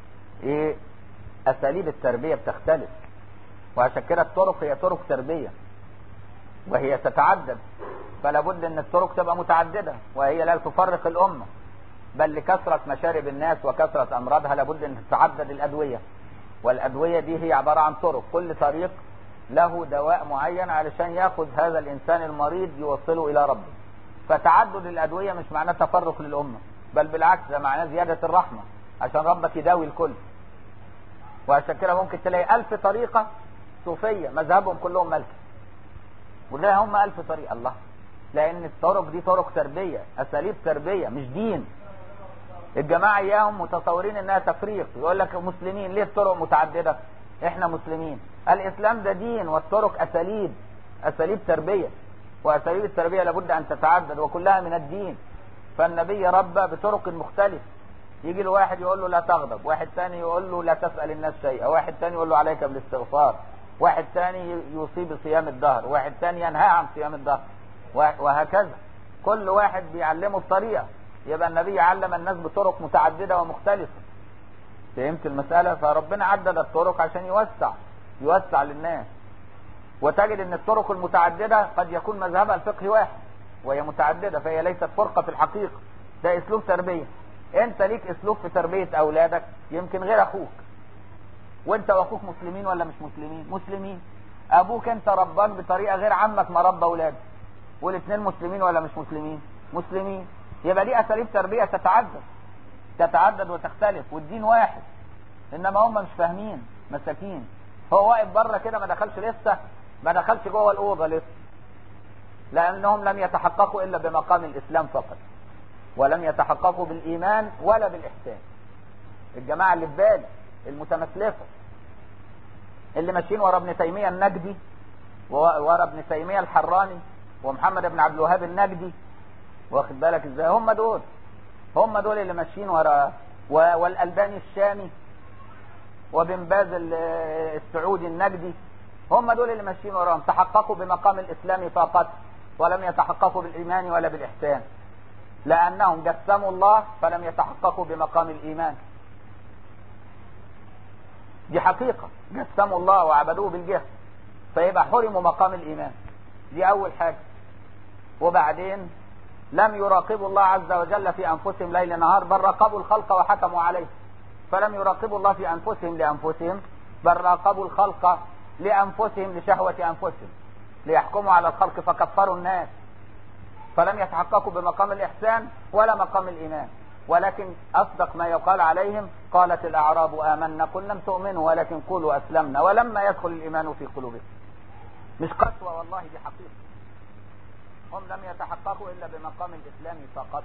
أساليب التربية بتختلف، وعشان كده الطرق هي طرق تربية وهي تتعدد، فلا بد أن الطرق تبقى متعددة، وهي لا تفرق الأمة، بل لكثرة مشارب الناس وكثرة أمراضها لابد أن تتعدد الأدوية، والأدوية دي هي عبارة عن طرق، كل طريق له دواء معين علشان ياخذ هذا الإنسان المريض يوصله إلى ربه. فتعدد الأدوية مش معناه تفرق للأمة، بل بالعكس ده معناه زيادة الرحمة، عشان ربك يداوي الكل. وعشان كده ممكن تلاقي 1000 طريقة صوفية مذهبهم كلهم ملكي، ولا هم 1000 طريقة، الله، لأن الطرق دي طرق تربية، أساليب تربية مش دين. الجماعة إياهم متصورين إنها تفريق، يقول لك مسلمين ليه الطرق متعددة؟ إحنا مسلمين. الإسلام ده دين، والطرق أساليب تربية، وأساليب التربية لابد أن تتعدد وكلها من الدين. فالنبي ربى بطرق مختلفة، يجي له واحد يقول له لا تغضب، واحد ثاني يقول له لا تسأل الناس شيئا، واحد ثاني يقول له عليك بالاستغفار، واحد ثاني يوصي بصيام الدهر، واحد ثاني ينهى عن صيام الدهر، وهكذا كل واحد بيعلمه الطريقة. يبقى النبي علم الناس بطرق متعددة ومختلفة. فهمت المسألة؟ فربنا عدد الطرق عشان يوسع للناس. وتجد ان الطرق المتعددة قد يكون مذهبها الفقهي واحد وهي متعددة، فهي ليست فرقة في الحقيقة. ده اسلوب تربية. انت ليك اسلوب في تربية اولادك يمكن غير اخوك. وانت واخوك مسلمين ولا مش مسلمين؟ مسلمين. ابوك انت رباك بطريقة غير عمك ما ربى اولادك، والاثنين مسلمين ولا مش مسلمين؟ مسلمين. يبقى دي اساليب تربية تتعدد وتختلف، والدين واحد. انما هم مش فاهمين، مساكين. هو واقف بره كده، ما دخلش لسه، ما دخلش جوه الاوضه لسه، لانهم لم يتحققوا الا بمقام الاسلام فقط، ولم يتحققوا بالايمان ولا بالاحسان. الجماعه اللي في بالي المتمسلفه اللي ماشيين ورا ابن تيميه النجدي، ورا ابن تيميه الحراني، ومحمد بن عبد الوهاب النجدي، واخد بالك ازاي؟ هم دول اللي ماشيين ورا، والالباني الشامي، وبن باز السعودي النجدي، هم دول اللي ماشيين وراهم. تحققوا بمقام الاسلام فقط، ولم يتحققوا بالايمان ولا بالاحسان، لانهم جسموا الله فلم يتحققوا بمقام الايمان. دي حقيقة، جسموا الله وعبدوه بالجهل، فيبقى حرموا مقام الايمان. دي اول حاجة. وبعدين لم يراقبوا الله عز وجل في انفسهم ليل نهار، بل راقبوا الخلق وحكموا عليه. فلم يراقبوا الله في انفسهم لانفسهم، بل راقبوا الخلق لانفسهم لشهوة انفسهم، ليحكموا على الخلق فكفروا الناس. فلم يتحققوا بمقام الاحسان ولا مقام الايمان. ولكن اصدق ما يقال عليهم: قالت الاعراب امنا قل لم تؤمنوا ولكن قولوا اسلمنا ولما يدخل الايمان في قلوبكم. مش قسوة والله، دي حقيقة. هم لم يتحققوا الا بمقام الاسلام فقط.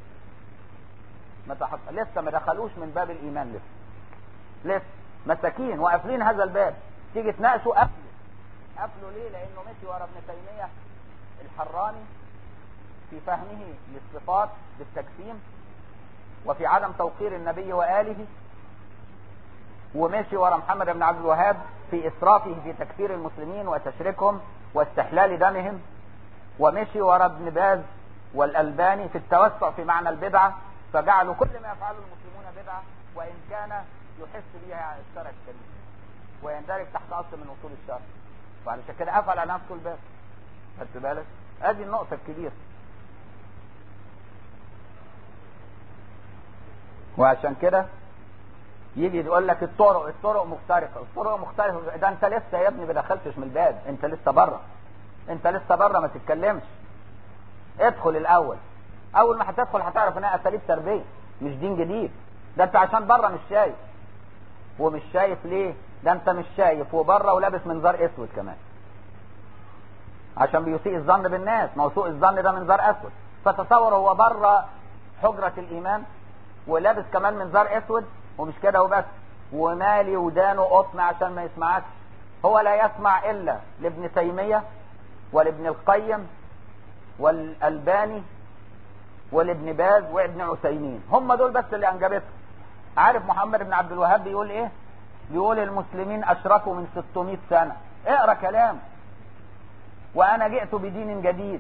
لسه ما دخلوش من باب الايمان، لسه مساكين وقافلين هذا الباب. تيجي تناقشوا قفلوا ليه؟ لانه مشي ورا ابن تيميه الحراني في فهمه للصفات بالتجسيم، وفي عدم توقير النبي واله، ومشي ورا محمد بن عبد الوهاب في اسرافه في تكفير المسلمين وتشريكهم واستحلال دمهم، ومشي ورا ابن باز والالباني في التوسع في معنى البدعه، فجعلوا كل ما يفعله المسلمون بدعه، وان كان يحس بها الشرع الكريم ويندرج تحت اصل من اصول الشرع، وعلشان كده قفل على نفسه الباب. خدت بالك؟ ادي النقطه الكبيره. وعشان كده يجي يقول لك الطرق مختلفه. ده انت لسه يا ابني ما دخلتش من الباب، انت لسه بره، ما تتكلمش. ادخل الاول. اول ما هتدخل هتعرف انها اساليب تربيه، مش دين جديد. ده انت عشان بره مش شايف. ومش شايف ليه؟ ده انت مش شايف وبره ولابس منظار اسود كمان، عشان بيسيء الظن بالناس. ما هو سوء الظن ده منظار اسود. فتصور هو بره حجرة الايمان ولابس كمان منظار اسود، ومش كده وبس، ومالي ودانه قطن عشان ما يسمعكش. هو لا يسمع الا لابن تيمية ولابن القيم والالباني والابن باز وابن عثيمين. هم دول بس اللي انجبتهم. عارف محمد بن عبد الوهاب بيقول ايه؟ بيقول المسلمين اشركوا من 600 سنة. اقرأ كلام. وانا جئت بدين جديد.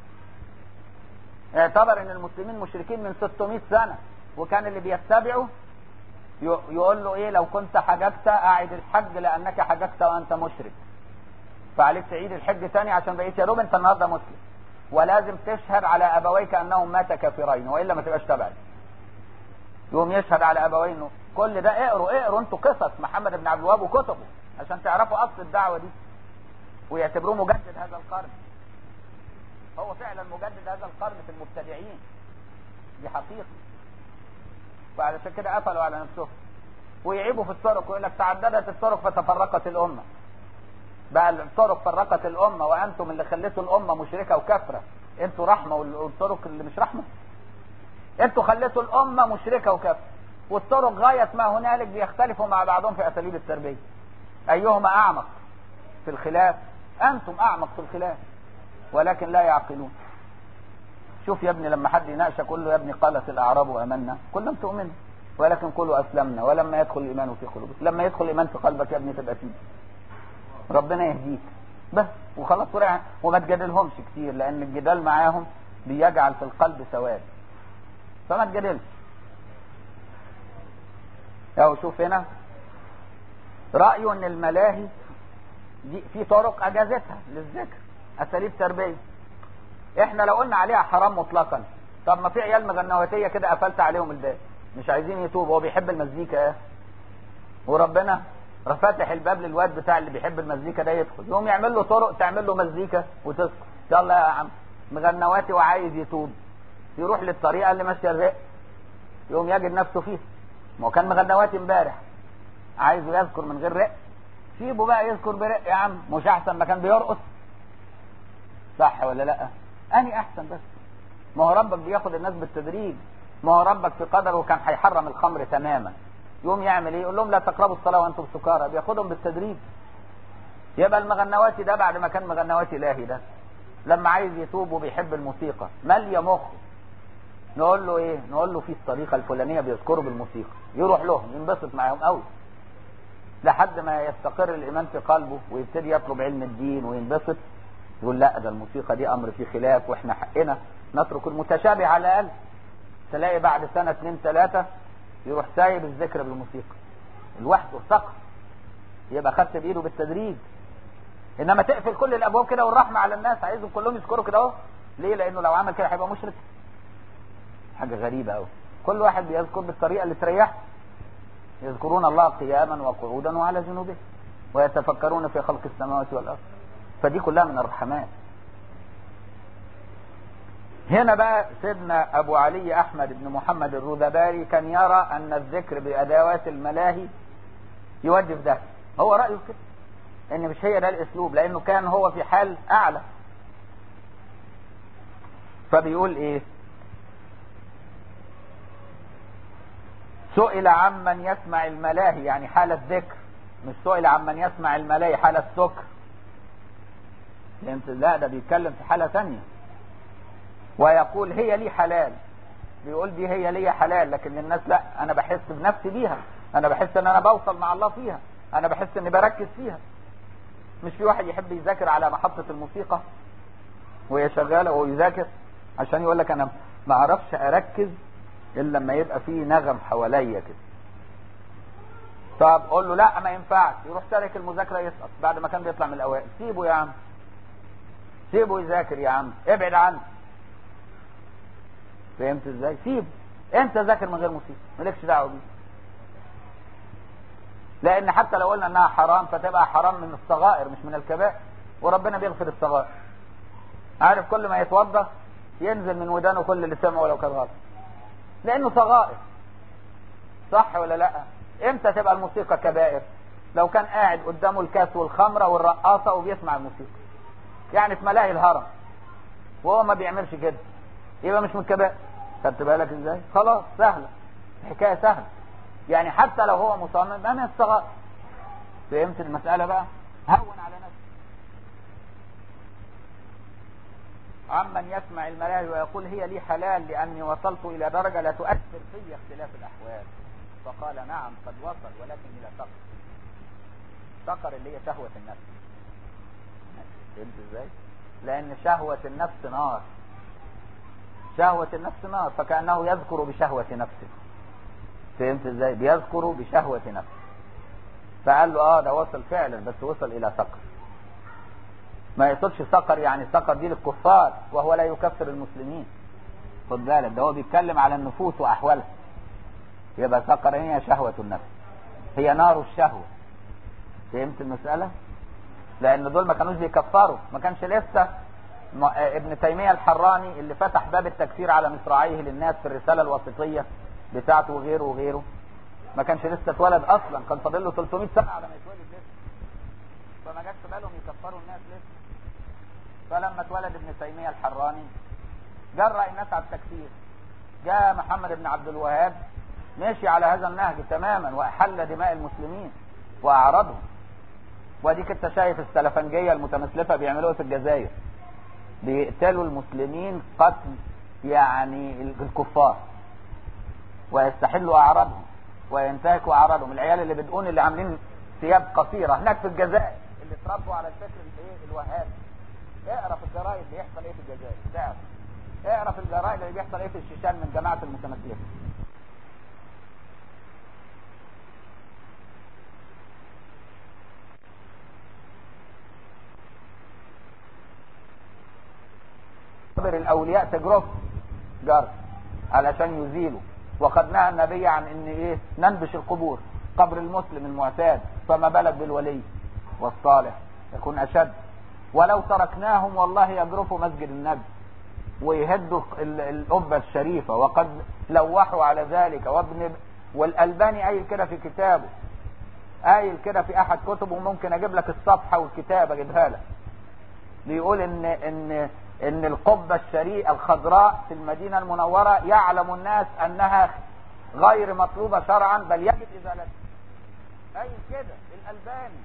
اعتبر ان المسلمين مشركين من 600 سنة، وكان اللي بيتبعه يقول له ايه؟ لو كنت حججت اعد الحج لانك حججت وانت مشرك، فعليك تعيد الحج ثاني عشان بقيت يا دوب انت النهارده مسلم، ولازم تشهد على ابويك انهم مات كافرين والا ما تبقاش تبعي. يقوم يشهد على ابوينه. كل ده اقروا انتوا قصص محمد بن عبد الوهاب وكتبه عشان تعرفوا اصل الدعوه دي، ويعتبروه مجدد هذا القرن. هو فعلا مجدد هذا القرن في المبتدعين، دي حقيقه. وعلشان كده قفلوا على نفسهم ويعيبوا في الطرق ويقول لك تعددت الطرق فتفرقت الامه. بقى الطرق فرقت الامه وانتم اللي خليتوا الامه مشركه وكافره. انتوا رحمه والطرق اللي مش رحمه. انتوا خليتوا الامه مشركه وكافره، والطرق غايه ما هنالك بيختلفوا مع بعضهم في اساليب التربيه. ايهما اعمق في الخلاف؟ انتم اعمق في الخلاف، ولكن لا يعقلون. شوف يا ابني، لما حد يناقشك قول له يا ابني قالت الاعراب امنا قل لم تؤمنوا ولكن قولوا اسلمنا ولما يدخل الايمان في قلوبكم. لما يدخل الايمان في قلبك يا ابني تبقى فيه. ربنا يهديك بس وخلاص. وما تجادلهمش كتير، لان الجدال معاهم بيجعل في القلب سواد، فما تجادلش. اهو شوف هنا رأيه ان الملاهي دي في طرق اجازتها للذكر، اساليب تربيه. احنا لو قلنا عليها حرام مطلقا، طب ما في عيال مغنواتيه كده قفلت عليهم الباب مش عايزين يتوبوا، هو بيحب المزيكا وربنا فاتح الباب للواد بتاع اللي بيحب المزيكا ده يدخل، يقوم يعمل له طرق تعمل له مزيكا وتسكت. يلا يا عم مغنواتي وعايز يتوب، يروح للطريقه اللي ماشيه الرق، يقوم يجد نفسه فيه. ما هو كان مغنواتي امبارح عايز يذكر من غير رق، سيبه بقى يذكر برق يا عم، مش احسن ما كان بيرقص؟ صح ولا لا؟ اني احسن. بس ما هو ربك بياخد الناس بالتدريج. ما هو ربك في قدره كان هيحرم الخمر تماما، يقوم يعمل ايه؟ يقول لهم لا تقربوا الصلاه وانتم سكارى، بياخدهم بالتدريج. يبقى المغنواتي ده بعد ما كان مغنواتي الهي ده لما عايز يتوب وبيحب الموسيقى ماليه مخه، نقول له ايه؟ نقول له في الطريقه الفلانيه بيذكروا بالموسيقى، يروح لهم ينبسط معاهم قوي لحد ما يستقر الايمان في قلبه ويبتدي يطلب علم الدين وينبسط، يقول لا ده الموسيقى دي امر فيه خلاف واحنا حقنا نترك المتشابه على الاقل. تلاقي بعد سنه 2 3 يروح سايب الذكر بالموسيقى لوحده ارتقى، يبقى خدت بايده بالتدريج. انما تقفل كل الابواب كده والرحمه على الناس عايزهم كلهم يذكروا كده اهو، ليه؟ لانه لو عمل كده هيبقى مشرك. حاجه غريبه قوي. كل واحد بيذكر بالطريقه اللي تريحه. يذكرون الله قياما وقعودا وعلى جنوبهم ويتفكرون في خلق السماوات والارض. فدي كلها من الرحمات. هنا بقى سيدنا ابو علي احمد بن محمد الرذباري كان يرى ان الذكر بادوات الملاهي يودي في ده. هو رايه كده ان مش هي ده الاسلوب، لانه كان هو في حال اعلى. فبيقول ايه؟ سئل عمن يسمع الملاهي، يعني حال الذكر، مش سئل عمن يسمع الملاهي حال السكر. لا ده بيتكلم في حالة ثانية. ويقول هي لي حلال، بيقول دي هي لي حلال، لكن الناس لا، انا بحس بنفسي بيها، انا بحس ان انا بوصل مع الله فيها، انا بحس اني بركز فيها. مش في واحد يحب يذاكر على محطة الموسيقى وهي شغالة وهو يذاكر عشان يقول لك انا ما اعرفش اركز الا لما يبقى فيه نغم حواليا كده. طب قول له لا ما ينفعش، يروح تارك المذاكرة يسقط بعد ما كان بيطلع من الاوائل. سيبه يا عم، سيبه يذاكر يا عم، ابعد عنه. فهمت ازاي؟ سيبه انت ذاكر من غير موسيقى، مالكش دعوه بيه. لان حتى لو قلنا انها حرام فتبقى حرام من الصغائر مش من الكبائر، وربنا بيغفر الصغائر. عارف كل ما يتوضا ينزل من ودانه كل اللي سمعه ولو كان غلط، لانه صغائر. صح ولا لا؟ امتى تبقى الموسيقى كبائر؟ لو كان قاعد قدامه الكاس والخمره والرقاصه وبيسمع الموسيقى، يعني في ملاهي الهرم وهو ما بيعملش كده، يبقى مش من الكبائر. خدت بالك ازاي؟ خلاص سهله، الحكايه سهله. يعني حتى لو هو مصمم ما من الصغائر. فهمت المساله بقى؟ هون على نفسك. عمن يسمع الملاهي ويقول هي لي حلال لاني وصلت الى درجه لا تؤثر في اختلاف الاحوال. فقال نعم قد وصل ولكن الى سقر. سقر اللي هي شهوه النفس. فهمت ازاي؟ لان شهوه النفس نار، شهوه النفس نار، فكانه يذكر بشهوه نفسه. فهمت ازاي؟ بيذكر بشهوه نفسه. فقال له ده وصل فعلا، بس وصل الى سقر. ما يقصدش سقر يعني سقر دي للكفار، وهو لا يكفر المسلمين. خد بالك، ده هو بيتكلم على النفوس واحوالها. يبقى سقر هي شهوه النفس، هي نار الشهوه. فهمت المساله؟ لان دول ما كانوش بيكفروا، ما كانش لسه ابن تيميه الحراني اللي فتح باب التكفير على مصراعيه للناس في الرساله الوسطيه بتاعته وغيره وغيره، ما كانش لسه اتولد اصلا، كان فاضل له 300 سنه على ما يتولد لسه، فما جاتش بالهم يكفروا الناس لسه. فلما اتولد ابن تيميه الحراني جرأ الناس على التكفير. جاء محمد بن عبد الوهاب ماشي على هذا النهج تماما، واحل دماء المسلمين واعرضهم. وديك انت شايف السلفنجيه المتمسلفه بيعملوها في الجزائر، بيقتلوا المسلمين قتل يعني الكفار، ويستحلوا اعراضهم وينتهكوا اعراضهم. العيال اللي بدقون اللي عاملين ثياب قصيره هناك في الجزائر اللي اتربوا على الفكر الوهابي. اقرا في الجرائد بيحصل ايه في الجزائر، تعرف. اقرا في الجرائد اللي بيحصل ايه في الشيشان من جماعه المتمسلفه. صبر الاولياء تجربه جرب علشان يزيلوا. وقد نهى النبي عن ان ايه ننبش القبور، قبر المسلم المعتاد، فما بالك بالولي والصالح يكون اشد. ولو تركناهم والله يجرفوا مسجد النبي ويهدوا القبه الشريفه، وقد لوحوا على ذلك. والألباني قايل كده في كتابه، قايل كده في احد كتبه، وممكن اجيب لك الصفحه والكتاب اجيبها لك، بيقول ان القبه الشريفه الخضراء في المدينه المنوره يعلم الناس انها غير مطلوبه شرعا بل يجب ازالتها. قايل كده الألباني.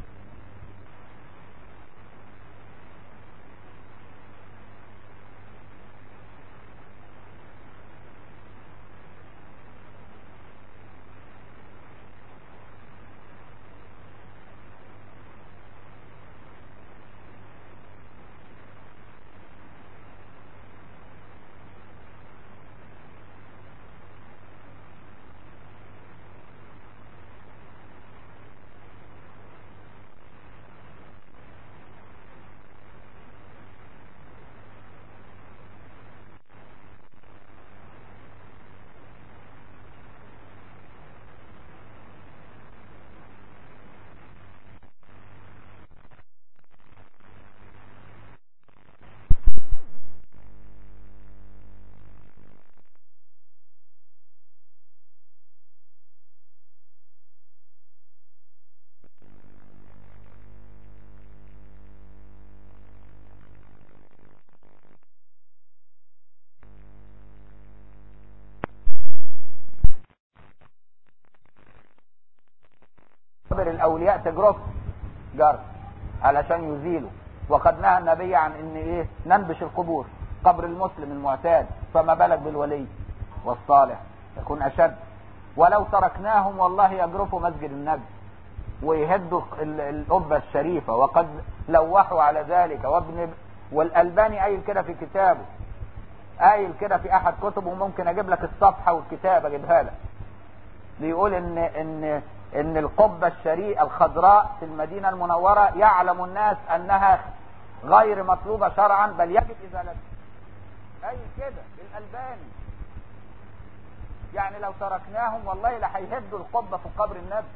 صبر الاولياء تجربه جرب علشان يزيلوا. وقد نهى النبي عن ان ايه ننبش القبور، قبر المسلم المعتاد، فما بالك بالولي والصالح يكون اشد. ولو تركناهم والله يجرفوا مسجد النبي ويهدوا القبه الشريفه، وقد لوحوا على ذلك. والألباني قايل كده في كتابه، قايل كده في احد كتبه، وممكن اجيب لك الصفحه والكتاب اجيبها لك، بيقول ان القبه الشريفه الخضراء في المدينه المنوره يعلم الناس انها غير مطلوبه شرعا بل يجب ازالتها. قايل كده الألباني. يعني لو تركناهم والله لهيهدوا القبه في قبر النبي.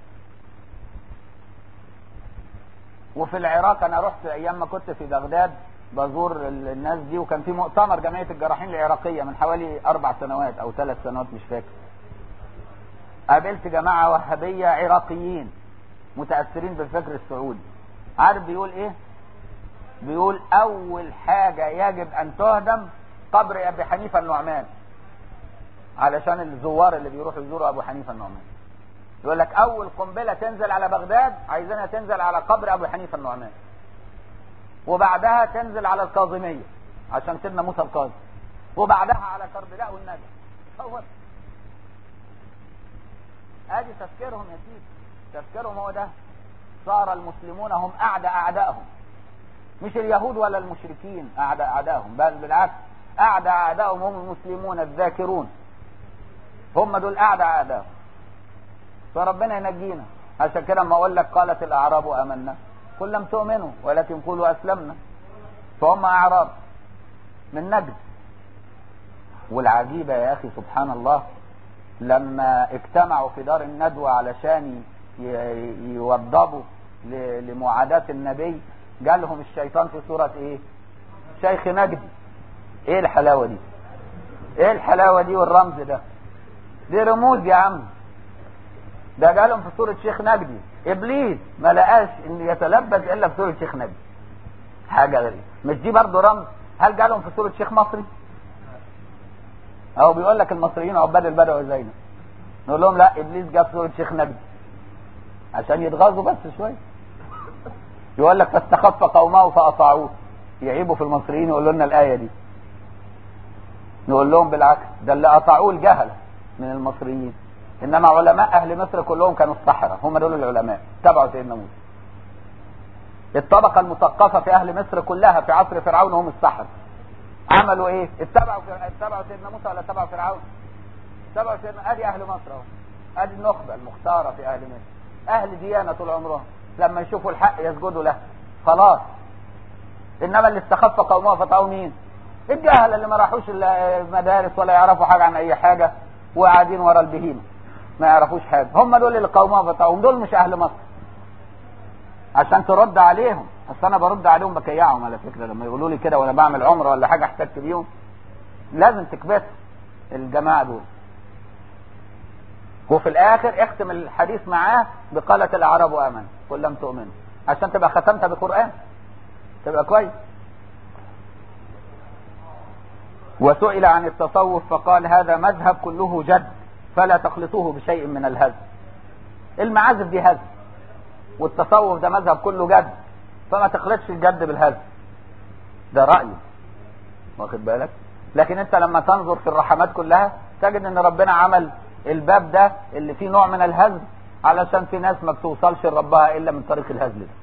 وفي العراق انا رحت ايام ما كنت في بغداد بزور الناس دي، وكان في مؤتمر جمعيه الجراحين العراقيه من حوالي 4 سنوات او 3 سنوات مش فاكر. قابلت جماعه وهابيه عراقيين متاثرين بالفكر السعودي. عارف بيقول ايه؟ بيقول اول حاجه يجب ان تهدم قبر ابي حنيفه النعمان، علشان الزوار اللي بيروحوا يزوروا ابو حنيفه النعمان. يقول لك اول قنبله تنزل على بغداد عايزينها تنزل على قبر ابو حنيفه النعمان، وبعدها تنزل على الكاظميه عشان سيدنا موسى الكاظم، وبعدها على كربلاء والنجف. هو ادي تفكيرهم يا سيدي، تفكيرهم هو ده. صار المسلمون هم اعداء اعدائهم، مش اليهود ولا المشركين اعداء اعدائهم، بل بالعكس اعداء اعدائهم هم المسلمون الذاكرون، هم دول اعداء اعدائهم. فربنا ينجينا. عشان كده اما اقول لك قالت الاعراب امنا قل لم تؤمنوا ولكن قولوا اسلمنا، فهم اعراب من نجد. والعجيبه يا اخي سبحان الله، لما اجتمعوا في دار الندوه علشان يوضبوا لمعاداة النبي، جالهم الشيطان في صورة ايه؟ شيخ نجدي. ايه الحلاوة دي؟ ايه الحلاوة دي والرمز ده؟ دي رموز يا عم. ده جالهم في صورة شيخ نجدي. ابليس ما لقاش ان يتلبس الا في صورة شيخ نجدي. حاجة غريبة. مش دي برضو رمز؟ هل جالهم في صورة شيخ مصري؟ او بيقول لك المصريين عباد البدوي زينا، نقول لهم لا، ابليس جاب صورة شيخ نجدي عشان يتغاظوا بس شوية. يقول لك فاستخف قومه فاطاعوه. يعيبوا في المصريين يقولوا لنا الايه دي، نقول لهم بالعكس، ده اللي اطاعوه الجهله من المصريين، انما علماء اهل مصر كلهم كانوا السحره، هم دول العلماء تبعوا سيدنا موسى. الطبقه المثقفه في اهل مصر كلها في عصر فرعون هم السحره. عملوا ايه؟ اتبعوا سيدنا موسى ولا اتبعوا فرعون؟ اتبعوا سيدنا. ادي اهل مصر اهو، ادي النخبه المختاره في اهل مصر، اهل ديانه طول عمرهم، لما يشوفوا الحق يسجدوا له خلاص. انما اللي استخف قومه فطاعوا مين؟ الجهل اللي ما راحوش المدارس ولا يعرفوا حاجة عن اي حاجة وقاعدين ورا البهيمة ما يعرفوش حاجة، هم دول اللي قوموا بتاعهم، دول مش اهل مصر. عشان ترد عليهم، اصل انا برد عليهم بكيعهم على فكرة لما يقولوا لي كده وانا بعمل عمرة ولا حاجة احتجت بيهم، لازم تكبت الجماعة دول. وفي الاخر اختم الحديث معاه بقالت الاعراب امن قل لم تؤمنوا، عشان تبقى ختمتها بقرآن تبقى كويس. وسئل عن التصوف فقال هذا مذهب كله جد فلا تخلطوه بشيء من الهزل. المعازف دي هزل، والتصوف ده مذهب كله جد، فما تخلطش الجد بالهزل. ده رأيه، واخد بالك؟ لكن انت لما تنظر في الرحمات كلها تجد ان ربنا عمل الباب ده اللي فيه نوع من الهزل علشان في ناس ما بتوصلش لربها الا من طريق الهزل ده.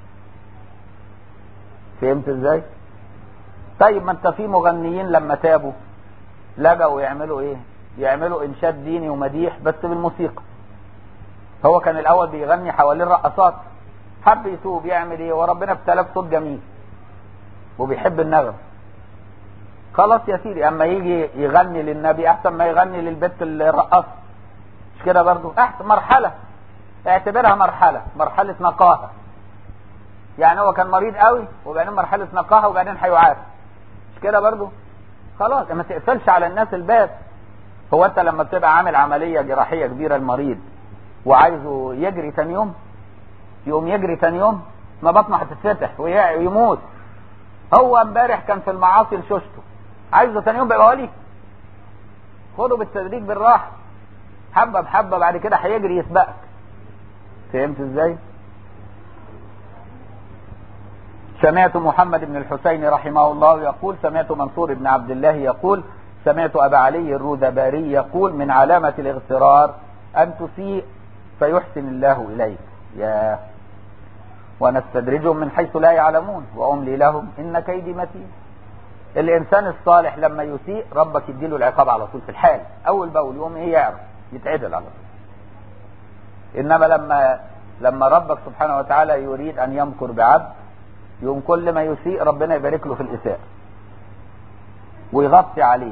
فهمت ازاي؟ طيب ما انت في مغنيين لما تابوا لجأوا يعملوا ايه؟ يعملوا انشاد ديني ومديح بس بالموسيقى. هو كان الاول بيغني حوالين رقصات، حب يتوب يعمل ايه؟ وربنا ابتلاه بصوت جميل وبيحب النغم. خلاص يا سيدي، اما يجي يغني للنبي احسن ما يغني للبت الرقاصة، مش كده برضو؟ احسن مرحلة، اعتبرها مرحلة نقاهة. يعني هو كان مريض قوي وبعدين مرحلة نقاهة وبعدين هيعافى، مش كده برضو؟ خلاص ما تقفلش على الناس الباب. هو انت لما بتبقى عامل عملية جراحية كبيرة المريض وعايزه يجري تاني يوم، يقوم يجري تاني يوم؟ ما بطنه هتتفتح ويموت. هو امبارح كان في المعاصي لشوشته، عايزه تاني يوم بيبقى ولي. خده بالتدريج بالراحة، حبة بحبة، بعد كده هيجري يسبقك. فهمت ازاي؟ سمعت محمد بن الحسين رحمه الله يقول سمعت منصور بن عبد الله يقول سمعت أبا علي الرودباري يقول من علامة الاغترار أن تسيء فيحسن الله إليك. يا ونستدرجهم من حيث لا يعلمون وأملي لهم إن كيدي متين. الإنسان الصالح لما يسيء ربك يديله العقاب على طول في الحال، أول بأول يوم إيه يعرف يتعدل على طول. إنما لما ربك سبحانه وتعالى يريد أن يمكر بعبد يوم كل ما يسيء ربنا يبارك له في الإساءة ويغطي عليه.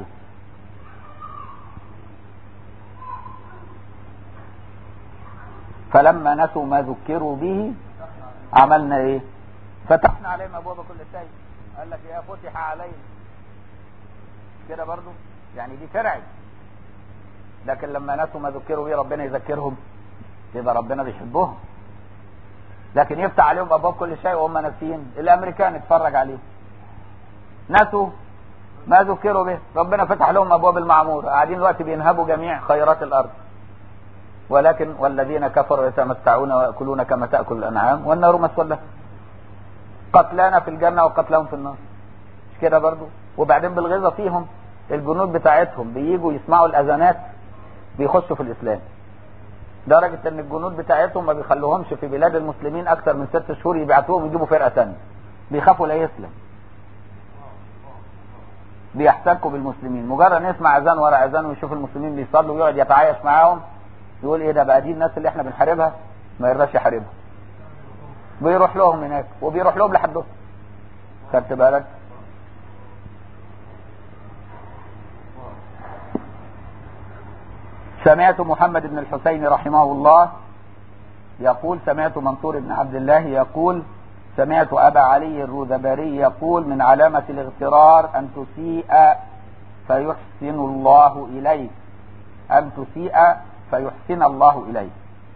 فلما نسوا ما ذكروا به عملنا ايه؟ فتحنا عليهم ابواب كل شيء. قال لك يا فتح عليهم كده برضو، يعني دي ترعب. لكن لما نسوا ما ذكروا به ربنا يذكرهم، يبقى ربنا بيحبهم. لكن يفتح عليهم ابواب كل شيء وهم ناسيين. الامريكان اتفرج عليهم، نسوا ما ذكروا به، ربنا فتح لهم ابواب المعمورة، قاعدين دلوقتي بينهبوا جميع خيرات الارض. ولكن والذين كفروا يتمتعون ويأكلون كما تأكل الأنعام والنار مثوى لهم. قتلانا في الجنة وقتلهم في النار، مش كده برضو؟ وبعدين بالغيظة فيهم الجنود بتاعتهم بييجوا يسمعوا الأذانات بيخشوا في الإسلام، درجة ان الجنود بتاعتهم ما بيخلوهمش في بلاد المسلمين أكثر من 6 شهور، يبعتوهم يجيبوا فرقة ثانيه، بيخافوا لا يسلم، بيحتكوا بالمسلمين. مجرد نسمع أذان ورا أذان ويشوف المسلمين بيصلوا ويقعد يتعايش معاهم يقول ايه ده بقى، دي الناس اللي احنا بنحاربها، ما يرضاش يحاربها، بيروح لهم هناك وبيروح لهم لحدهم. خدت بالك؟ سمعت محمد بن الحسين رحمه الله يقول سمعت منصور بن عبد الله يقول سمعت أبا علي الرودباري يقول من علامة الاغترار أن تسيء فيحسن الله إليك، أن تسيء فيحسن الله إليك،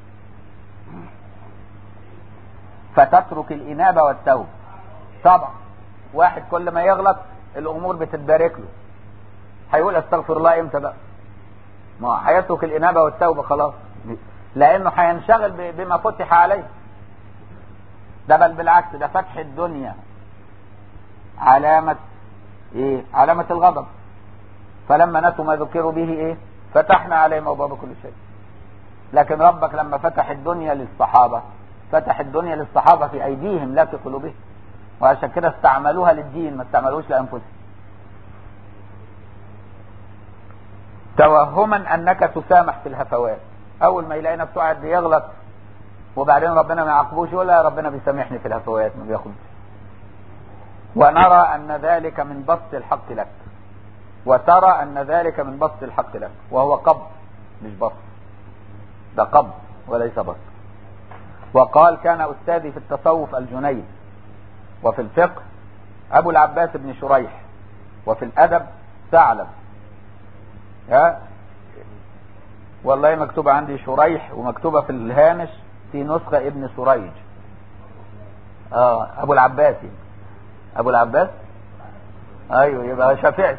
فتترك الإنابة والتوبة. طبعا واحد كل ما يغلط الأمور بتتبارك له، هيقول استغفر الله امتى بقى؟ ما هيترك الإنابة والتوبة خلاص، لأنه هينشغل بما فتح عليه. ده بل بالعكس، ده فتح الدنيا علامة ايه؟ علامة الغضب. فلما نسوا ما ذكروا به ايه؟ فتحنا عليهم ابواب كل شيء. لكن ربك لما فتح الدنيا للصحابة فتح الدنيا للصحابة في ايديهم لا في قلوبهم، وعشان كده استعملوها للدين ما استعملوش لانفسهم. توهما انك تسامح في الهفوات، اول ما يلاقي نفسه قاعد بيغلط وبعدين ربنا ما يعاقبوش يقول يا ربنا بيسامحني في الهفوات، ما بياخدش. ونرى ان ذلك من بسط الحق لك، وترى أن ذلك من بسط الحق لك، وهو قبض مش بسط، ده قبض وليس بسط. وقال كان أستاذي في التصوف الجنيد، وفي الفقه أبو العباس بن شريح، وفي الأدب ثعلب. والله مكتوبة عندي شريح، ومكتوبة في الهامش في نسخة ابن سريج. أبو العباس، أبو العباس، أيوه يبقى شافعي.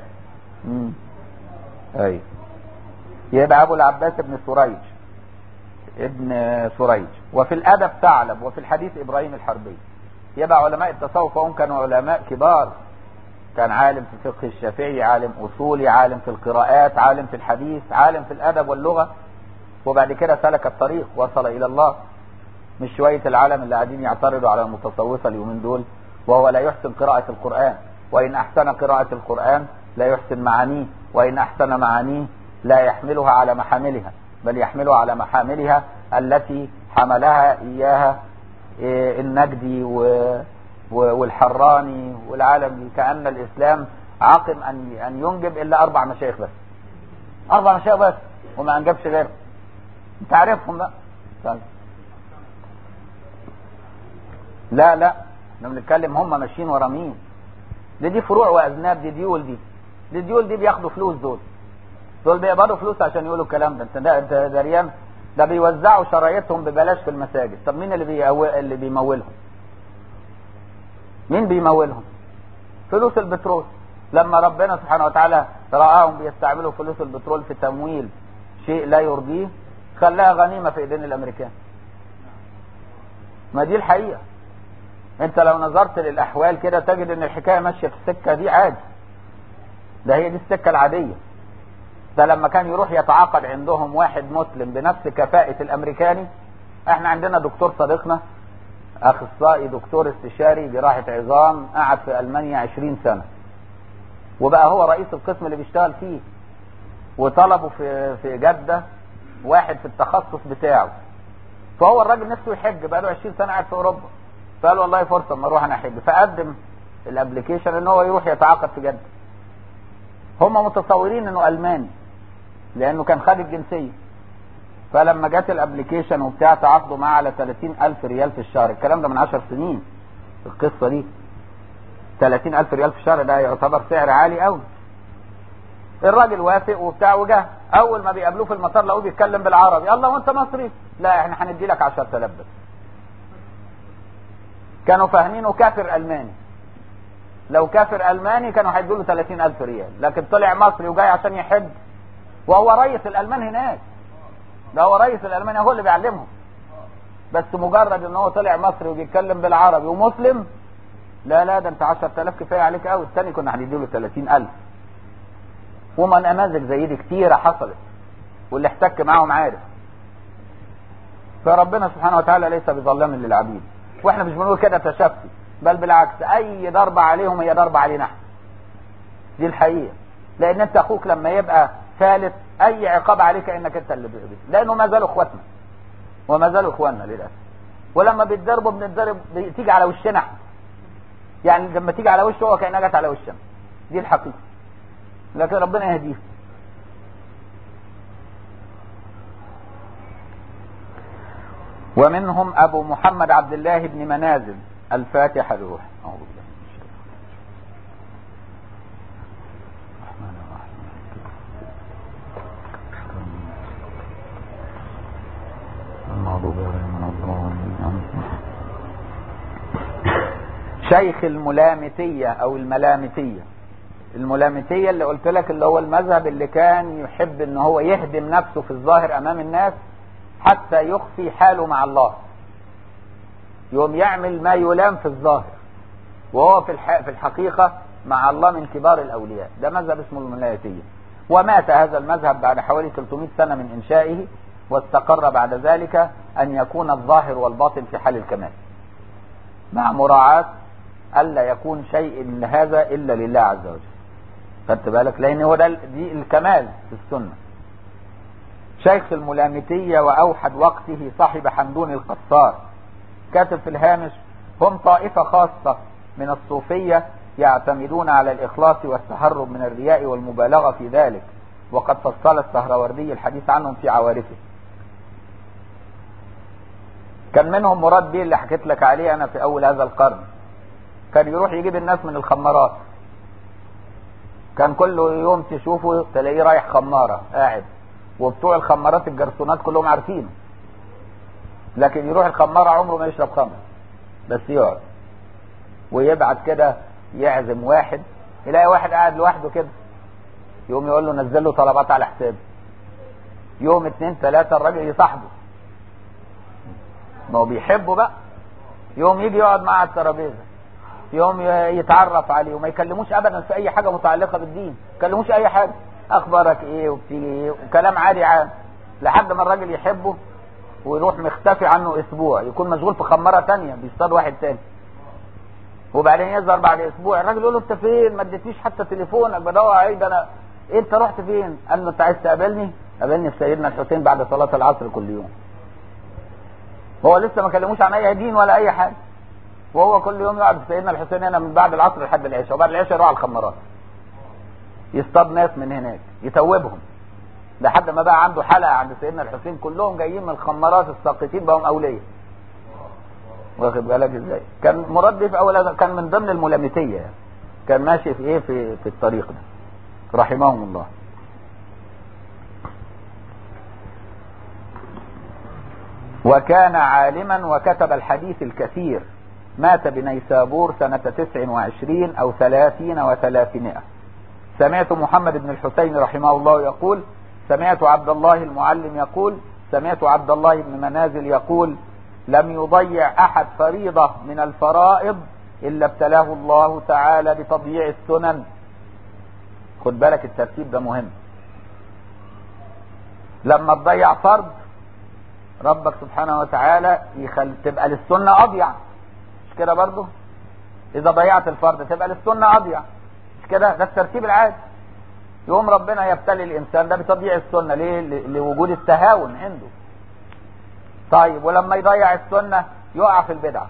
أيوه يبقى أبو العباس ابن سريج، ابن سريج. وفي الأدب ثعلب، وفي الحديث إبراهيم الحربي. يبقى علماء التصوف هم كانوا علماء كبار. كان عالم في الفقه الشافعي، عالم أصولي، عالم في القراءات، عالم في الحديث، عالم في الأدب واللغة، وبعد كده سلك الطريق وصل إلى الله. مش شوية العالم اللي قاعدين يعترضوا على المتصوفة اليومين دول، وهو لا يحسن قراءة القرآن، وإن أحسن قراءة القرآن لا يحسن معانيه، وإن أحسن معانيه لا يحملها على محاملها، بل يحملها على محاملها التي حملها إياها النجدي والحراني والعالم دي. كأن الإسلام عاقم أن ينجب إلا 4 مشايخ بس، 4 مشايخ بس، وما أنجبش غير. أنت عارفهم بقى. لا احنا بنتكلم هم ماشيين ورا مين. دي فروع وأذناب، دي ديول، دي ديول دي بياخدوا فلوس. دول بيقبضوا فلوس عشان يقولوا الكلام ده. انت دريان؟ ده بيوزعوا شرايطهم ببلاش في المساجد. طب مين اللي بيمولهم؟ مين بيمولهم؟ فلوس البترول. لما ربنا سبحانه وتعالى رآهم بيستعملوا فلوس البترول في تمويل شيء لا يرضيه، خلاها غنيمة في ايدين الامريكان. ما دي الحقيقة. انت لو نظرت للأحوال كده تجد ان الحكاية ماشية في السكة دي عادي. ده هي دي السكة العادية. ده لما كان يروح يتعاقد عندهم واحد مسلم بنفس كفاءة الامريكاني. احنا عندنا دكتور صديقنا اخصائي، دكتور استشاري جراحة عظام، قعد في المانيا 20 سنة، وبقى هو رئيس القسم اللي بيشتغل فيه. وطلبوا في جدة واحد في التخصص بتاعه، فهو الراجل نفسه يحج، بقى له 20 سنة قاعد في اوروبا، فقال والله فرصة اما اروح انا احج، فقدم الابليكيشن ان هو يروح يتعاقد في جدة. هم متصورين انه الماني لانه كان خد الجنسية. فلما جت الابليكيشن وبتاع تعاقدوا معاه على 30,000 ريال في الشهر. الكلام ده من 10 سنين القصة دي. 30,000 ريال في الشهر ده يعتبر سعر عالي قوي. الراجل وافق وبتاع، وجه اول ما بيقابلوه في المطار لقوه بيتكلم بالعربي. الله وانت مصري؟ لا احنا هندي لك 10,000 بس. كانوا فاهمينه كافر الماني. لو كافر الماني كانوا هيدوا له 30,000 ريال، لكن طلع مصري وجاي عشان يحج، وهو رئيس الالمان هناك. ده هو رئيس الالمانيا، هو اللي بيعلمهم. بس مجرد ان هو طلع مصري وبيتكلم بالعربي ومسلم، لا ده انت 10,000 كفايه عليك قوي. الثاني كنا هنديله 30,000. وما نماذج زي دي كتيره حصلت، واللي احتك معاهم عارف. فربنا سبحانه وتعالى ليس بظلام للعبيد. واحنا مش بنقول كده تشفي، بل بالعكس، اي ضربه عليهم هي ضربه علينا احنا. دي الحقيقه. لان انت اخوك لما يبقى ثالث، اي عقاب عليك انك انت اللي بيقبل، لانه ما زالوا اخواتنا وما زالوا اخواننا للاسف. ولما بيتضربوا بنتضرب، تيجي على وشنا احنا. يعني لما تيجي على وشه هو كانها جت على وشنا. دي الحقيقه. لكن ربنا يهديه. ومنهم ابو محمد عبد الله بن منازل. الفاتحه لروح. اعوذ بالله من شيخ الملامتية او الملامتية. الملامتية اللي قلت لك اللي هو المذهب اللي كان يحب ان هو يهدم نفسه في الظاهر امام الناس حتى يخفي حاله مع الله، يوم يعمل ما يلام في الظاهر وهو في الحقيقة مع الله من كبار الاولياء. ده مذهب اسمه الملامتية. ومات هذا المذهب بعد حوالي 300 سنة من انشائه، واستقر بعد ذلك ان يكون الظاهر والباطن في حال الكمال، مع مراعاة ألا يكون شيء من هذا إلا لله عز وجل. خدت بالك؟ لأن هو ده دي الكمال في السنة. شيخ الملامتية وأوحد وقته صاحب حمدون القصار، كاتب في الهامش: هم طائفة خاصة من الصوفية يعتمدون على الإخلاص والتهرب من الرياء والمبالغة في ذلك، وقد فصل السهروردي الحديث عنهم في عوارفه. كان منهم مراد بيه اللي حكيت لك عليه أنا في أول هذا القرن، كان يروح يجيب الناس من الخمارات، كان كل يوم تشوفه تلاقيه رايح خمارة قاعد، وبتوع الخمارات الجرسونات كلهم عارفينه، لكن يروح الخمارة عمره ما يشرب خمر، بس يقعد ويبعت كده يعزم واحد، يلاقي واحد قاعد لوحده كده، يقوم يقول له نزل له طلبات على حسابه. يوم 2 3 الراجل يصاحبه، ما هو بيحبه بقى، يوم يجي يقعد معاه على الترابيزه، يوم يتعرف عليه، وما يكلموش ابدا في اي حاجه متعلقه بالدين، ما يكلموش اي حاجه، اخبارك ايه وبتيجي ايه وكلام عادي عام، لحد ما الراجل يحبه ويروح مختفي عنه اسبوع، يكون مشغول في خماره ثانيه بيصطاد واحد ثاني، وبعدين يظهر بعد اسبوع الراجل يقول له انت فين؟ ما اديتنيش حتى تليفونك، بدور عليك انا. انت رحت فين؟ قال له انت عايز تقابلني؟ قابلني في سيدنا الحسين بعد صلاه العصر كل يوم. هو لسه ما كلموش عن اي دين ولا اي حاجه، وهو كل يوم يقعد في سيدنا الحسين هنا من بعد العصر لحد العشاء، وبعد العشاء يروح على الخمارات يصطاد ناس من هناك يتوبهم، لحد ما بقى عنده حلقه عند سيدنا الحسين كلهم جايين من الخمارات الساقطين بقوا اولياء. واخد بالك ازاي؟ كان مراد بيه في اول هذا، كان من ضمن الملامتيه يعني. كان ماشي في ايه في الطريق ده رحمهم الله. وكان عالما وكتب الحديث الكثير، مات بنيسابور سنة 29 أو 30 و300. سمعت محمد بن الحسين رحمه الله يقول: سمعت عبد الله المعلم يقول: سمعت عبد الله بن منازل يقول: لم يضيع أحد فريضة من الفرائض إلا ابتلاه الله تعالى بتضييع السنن. خد بالك الترتيب ده مهم. لما تضيع فرض ربك سبحانه وتعالى تبقى للسنة أضيع، مش كده برضو؟ إذا ضيعت الفرض تبقى للسنة أضيع، مش كده؟ ده الترتيب العادي. يوم ربنا يبتلي الإنسان ده بتضييع السنة، ليه؟ لوجود التهاون عنده. طيب ولما يضيع السنة يقع في البدعة.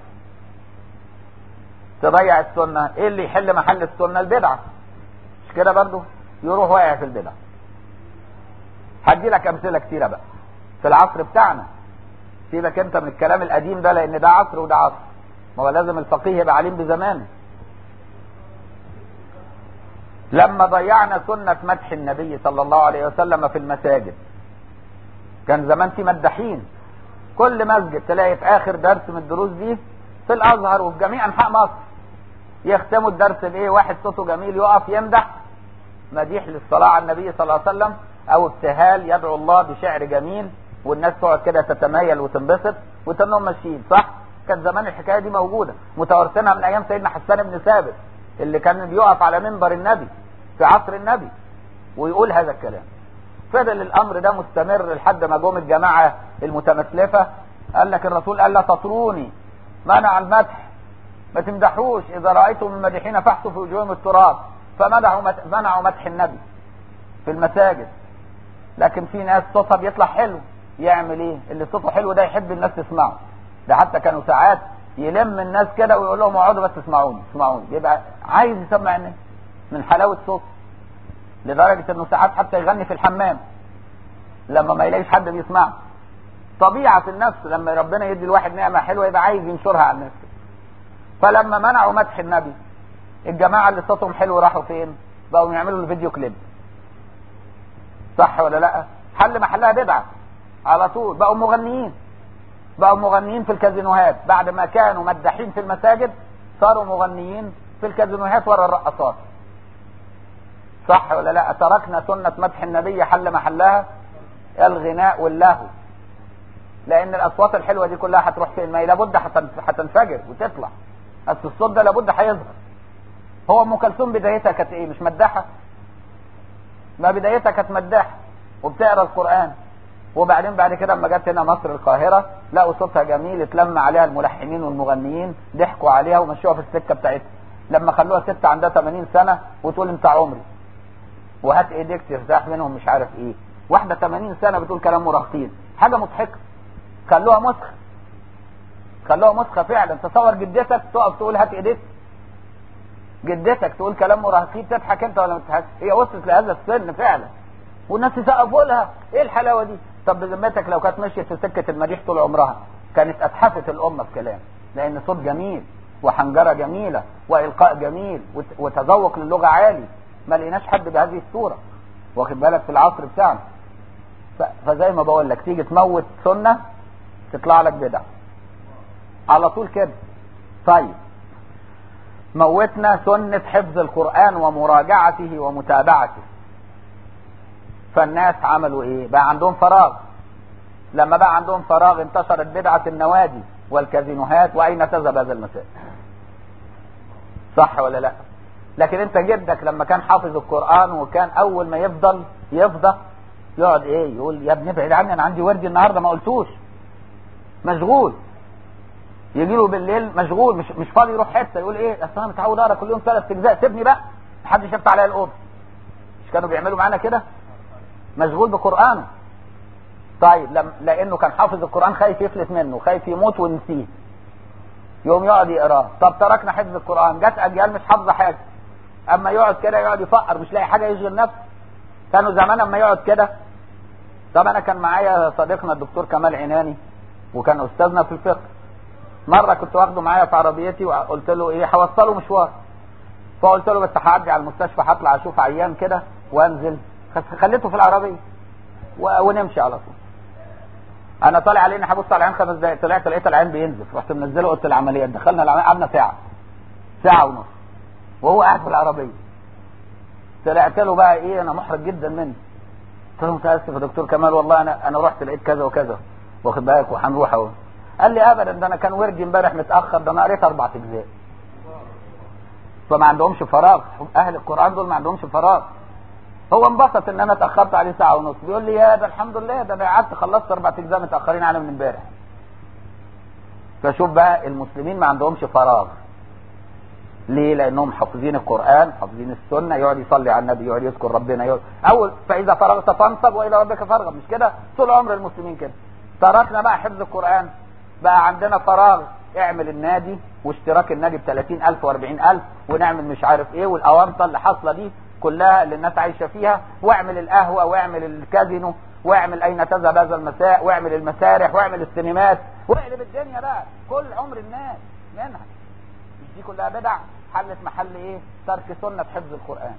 تضيع السنة ايه اللي يحل محل السنة؟ البدعة، مش كده برضو؟ يروح واقع في البدعة. هدي لك امثلة كتيرة بقى في العصر بتاعنا، سيبك انت من الكلام القديم ده لان ده عصر وده عصر، ما هو لازم الفقيه يبقى عليم بزمانه. لما ضيعنا سنة مدح النبي صلى الله عليه وسلم في المساجد، كان زمان في مداحين، كل مسجد تلاقي في اخر درس من الدروس دي في الازهر وفي جميع انحاء مصر يختموا الدرس بايه؟ واحد صوته جميل يقف يمدح مديح للصلاة على النبي صلى الله عليه وسلم، او ابتهال يدعو الله بشعر جميل، والناس تقعد كده تتمايل وتنبسط وتنهم ماشيين. صح؟ كان زمان الحكايه دي موجوده، متوارثينها من ايام سيدنا حسان بن ثابت اللي كان بيقف على منبر النبي في عصر النبي ويقول هذا الكلام. فضل الامر ده مستمر لحد ما جم الجماعه المتمسلفه، قال لك الرسول قال لا تطروني، منع المدح، ما تمدحوش، اذا رايتم المدحين فاحثوا في وجوههم التراب، فمنعوا مدح النبي في المساجد. لكن في ناس صوتها بيطلع حلو، يعمل ايه؟ اللي صوته حلو ده يحب الناس تسمعه، ده حتى كانوا ساعات يلم الناس كده ويقول لهم اقعدوا بس اسمعوني، يبقى عايز يسمع الناس من حلاوه صوته، لدرجه انه ساعات حتى يغني في الحمام لما ما يلاقيش حد بيسمعه. طبيعه في النفس، لما ربنا يدي الواحد نعمه حلوه يبقى عايز ينشرها على الناس. فلما منعوا مدح النبي، الجماعه اللي صوتهم حلو راحوا فين؟ بقوا يعملوا الفيديو كليب. صح ولا لا؟ حل محلها بدعه على طول، بقوا مغنيين في الكازينوهات، بعد ما كانوا مداحين في المساجد صاروا مغنيين في الكازينوهات ورا الرقصات. صح ولا لا؟ تركنا سنة مدح النبي، حل محلها الغناء واللهو، لان الاصوات الحلوة دي كلها هتروح فين؟ ما هي لابد هتنفجر وتطلع، بس الصوت ده لابد هيظهر. هو ام كلثوم بدايتها كانت ايه؟ مش مداحة؟ ما بدايتها كانت مداحة وبتقرا القرآن، وبعدين بعد كده لما جت هنا مصر القاهرة لقوا صوتها جميل، اتلم عليها الملحنين والمغنيين، ضحكوا عليها ومشوها في السكة بتاعتها، لما خلوها ست عندها 80 سنة وتقول انت عمري وهات ايديك ترتاح منهم مش عارف ايه. واحدة 80 سنة بتقول كلام مراهقين، حاجة مضحكة. خلوها مسخة فعلا. تصور جدتك تقف تقول هات ايديك، جدتك تقول كلام مراهقين تضحك انت ولا ما تضحكش؟ هي وصلت لهذا السن فعلا والناس يسقفوا لها. ايه الحلاوه دي؟ طب بذمتك لو كانت مشيت في سكه المديح طول عمرها كانت اتحفت الامه بكلام، لان صوت جميل وحنجره جميله والقاء جميل وتذوق للغه عالي. ما لقيناش حد بهذه الصوره، واخد بالك، في العصر بتاعنا. فزي ما بقول لك تيجي تموت سنه تطلع لك بدع على طول كده. طيب موتنا سنه حفظ القران ومراجعته ومتابعته، فالناس عملوا ايه؟ بقى عندهم فراغ. لما بقى عندهم فراغ انتشرت بدعة النوادي والكازينوهات، واين تذهب هذا المسائل؟ صح ولا لا؟ لكن انت جدك لما كان حافظ القرآن وكان اول ما يفضى يقعد ايه؟ يقول يا ابني ابعد عني، انا عندي وردي النهارده ما قلتوش، مشغول. يجي له بالليل مشغول، مش فاضي يروح حته، يقول ايه؟ اصل انا متعود اقرا كل يوم 3 اجزاء، سيبني بقى محدش يفتح عليا الاوضه. مش كانوا بيعملوا معانا كده؟ مشغول بقرآنه. طيب لانه كان حافظ القرآن خايف يفلت منه، خايف يموت ونسيه، يوم يقعد يقراه. طب تركنا حفظ القرآن، جت اجيال مش حافظه حاجه، اما يقعد كده يقعد يفقر مش لاقي حاجه يشغل نفسه. كانوا زمان اما يقعد كده. طب انا كان معايا صديقنا الدكتور كمال عناني وكان استاذنا في الفقه. مره كنت واخده معايا في عربيتي وقلت له ايه، هوصله مشوار، فقلت له بس هعدي على المستشفى هطلع اشوف عيان كده وانزل، خليته في العربيه ونمشي على طول. انا طالع عليه اني هبص على العين 5 دقايق، طلعت لقيت العين بينزف، رحت منزله اوضه العمليات، دخلنا العمليه قعدنا ساعه ونص وهو قاعد في العربيه. طلعت له بقى ايه، انا محرج جدا منه، قلت له متاسف يا دكتور كمال والله انا رحت لقيت كذا وكذا، واخد بالك، وهنروح اهو. قال لي ابدا، ده انا كان وردي امبارح متاخر، ده انا قريت 4 اجزاء. فما عندهمش فراغ، اهل القران دول ما عندهمش فراغ. هو انبسط ان انا اتاخرت عليه ساعه ونص، بيقول لي يا ده الحمد لله، ده انا قعدت خلصت 4 اجزاء متاخرين عنه من امبارح. فشوف بقى المسلمين ما عندهمش فراغ. ليه؟ لانهم حافظين القران، حافظين السنه، يقعد يصلي على النبي، يقعد يذكر ربنا، يقعد اول فاذا فرغت فانصب والى ربك فارغب. مش كده طول عمر المسلمين كده؟ تركنا بقى حفظ القران، بقى عندنا فراغ. اعمل النادي واشتراك النادي ب30,000 و40,000 ونعمل مش عارف ايه، والاونطه اللي حاصله دي كلها اللي الناس عايشه فيها، واعمل القهوه واعمل الكازينو واعمل اين تذهب هذا المساء واعمل المسارح واعمل السينمات واقلب الدنيا بقى. كل عمر الناس منها. مش دي كلها بدع؟ حلت محل ايه؟ ترك سنه حفظ القران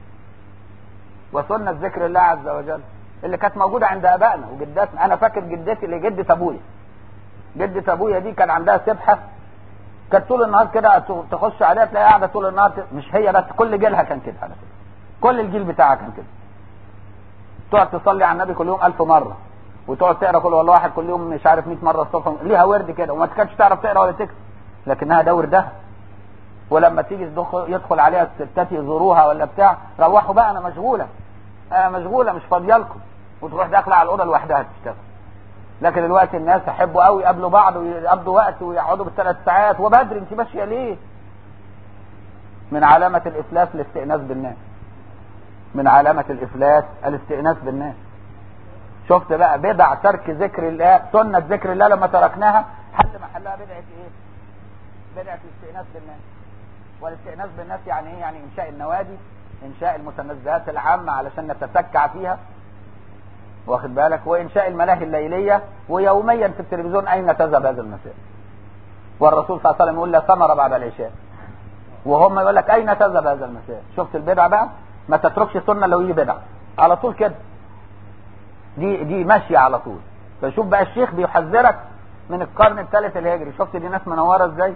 وسنه ذكر الله عز وجل اللي كانت موجوده عند ابائنا وجداتنا. انا فاكر جدتي اللي جدة ابويا، جدة ابويا دي كان عندها سبحه، كانت طول النهار كده تخش عليها تلاقيها قاعده طول النهار مش هي بس، كل جيلها كان كده على فكره، كل الجيل بتاعها كان كده. تقعد تصلي على النبي كل يوم 1000 مره، وتقعد تقرا كل والله واحد كل يوم مش عارف 100 مره الصبح، ليها ورد كده، وما كانتش تعرف تقرا ولا تكتب، لكنها ده وردها. ولما تيجي يدخل عليها الستات يزوروها ولا بتاع، روحوا بقى انا مشغوله، مش فاضيه لكم، وتروح داخله على الاوضه لوحدها تشتغل. لكن دلوقتي الناس يحبوا قوي يقابلوا بعض ويقضوا وقت ويقعدوا ب3 ساعات، وبدري انت ماشيه ليه؟ من علامه الافلاس الاستئناس بالناس، من علامه الافلاس الاستئناس بالناس. شفت بقى بدع ترك ذكر الله، سنه ذكر الله لما تركناها حل محلها بدعه ايه؟ بدعه الاستئناس بالناس. والاستئناس بالناس يعني ايه؟ يعني انشاء النوادي، انشاء المتنزهات العامه علشان نتسكع فيها، واخد بالك، وانشاء الملاهي الليليه، ويوميا في التلفزيون اين تذهب هذا المساء. والرسول صلى الله عليه وسلم يقول لا ثمر بعد العشاء، وهم يقول لك اين تذهب هذا المساء. شفت البدع بقى؟ ما تتركش سنه لو يجي بدع على طول كده، دي ماشيه على طول. فشوف بقى الشيخ بيحذرك من القرن الثالث الهجري. شفت دي ناس منوره ازاي؟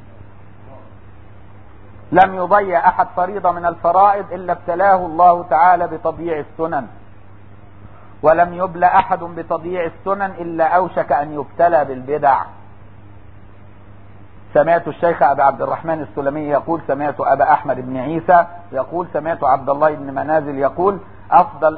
لم يضيع احد فريضه من الفرائض الا ابتلاه الله تعالى بتضييع السنن، ولم يبلى احد بتضييع السنن الا اوشك ان يبتلى بالبدع. سمعت الشيخ ابا عبد الرحمن السلمي يقول، سمعت ابا احمد بن عيسى يقول، سمعت عبد الله بن منازل يقول: افضل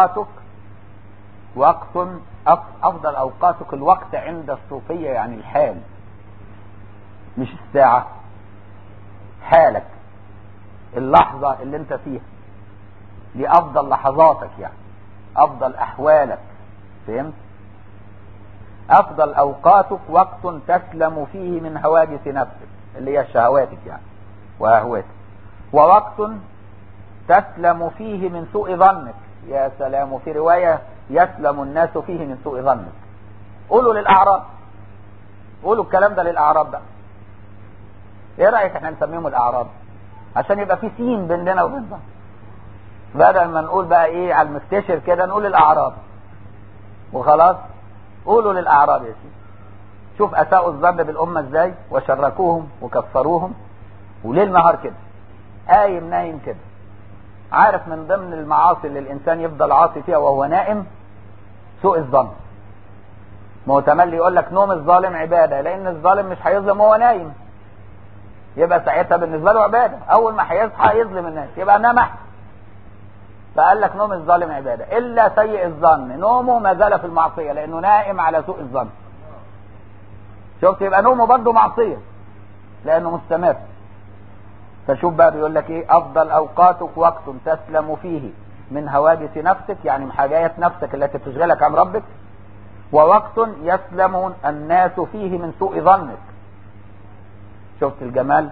اوقاتك الوقت عند الصوفيه، يعني الحال مش الساعه، حالك، اللحظه اللي انت فيها دي افضل لحظاتك، يعني افضل احوالك. فهمت؟ افضل اوقاتك وقت تسلم فيه من هواجس نفسك اللي هي شهواتك يعني واهواتك، ووقت تسلم فيه من سوء ظنك. يا سلام. وفي رواية يسلم الناس فيه من سوء ظنك. قولوا للأعراب، قولوا الكلام ده للأعراب بقى. ايه رأيك احنا نسميهم الأعراب عشان يبقى في سين بيننا وبين بعض، بدل ما نقول بقى ايه على المستشر كده نقول الأعراب وخلاص. قولوا للأعراب يا سيدي. شوف أساءوا الظن بالأمة ازاي وشركوهم وكفروهم، وليل نهار كده قايم نايم كده. عارف من ضمن المعاصي اللي الإنسان يفضل عاصي فيها وهو نائم سوء الظن. ما هو تملي يقول لك نوم الظالم عبادة، لأن الظالم مش هيظلم وهو نايم، يبقى ساعتها بالنسبة له عبادة. أول ما هيصحى يظلم الناس يبقى نام أحسن. فقال لك نوم الظالم عبادة، إلا سيء الظن نومه ما زال في المعصية لأنه نائم على سوء الظن. شفت؟ يبقى نومه برضه معصية لأنه مستمر. فشوف بقى بيقول لك ايه: افضل اوقاتك وقت تسلم فيه من هواجس نفسك، يعني من حاجات نفسك التي تشغلك عن ربك، ووقت يسلم الناس فيه من سوء ظنك. شفت الجمال؟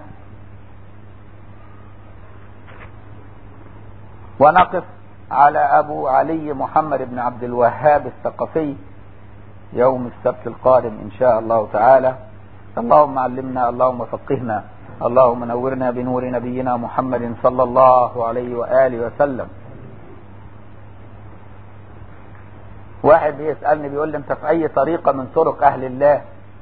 ونقف على ابو علي محمد بن عبد الوهاب الثقفي يوم السبت القادم ان شاء الله تعالى. اللهم علمنا، اللهم فقهنا، اللهم نورنا بنور نبينا محمد صلى الله عليه وآله وسلم. واحد بيسألني بيقول لي: انت في اي طريقة من طرق اهل الله؟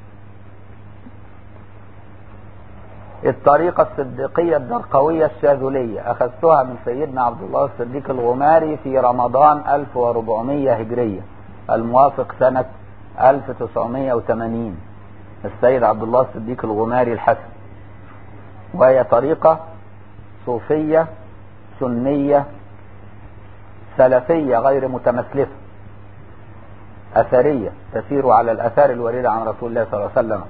الطريقة الصديقية الدرقوية الشاذلية، اخذتها من سيدنا عبد الله الصديق الغماري في رمضان 1400 هجرية الموافق سنة 1980. السيد عبد الله الصديق الغماري الحسن. وهي طريقة صوفية سنية سلفية غير متمثلة، أثرية، تسير على الأثار الواردة عن رسول الله صلى الله عليه وسلم.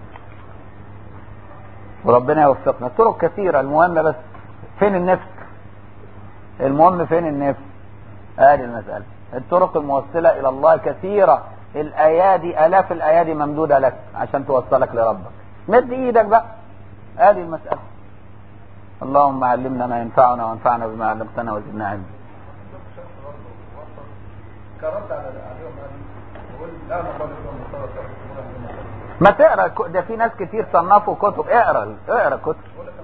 وربنا يوفقنا. الطرق كثيرة، المهم بس فين النفس؟ المهم فين النفس؟ هذه المسألة. الطرق الموصلة إلى الله كثيرة، الأيادي آلاف الأيادي ممدودة لك عشان توصلك لربك. مد إيدك بقى، هذه المسألة. اللهم علمنا ما ينفعنا وانفعنا بما علمتنا وزدنا علما. ما تقرا، ده في ناس كتير صنفوا كتب. اقرا كتب.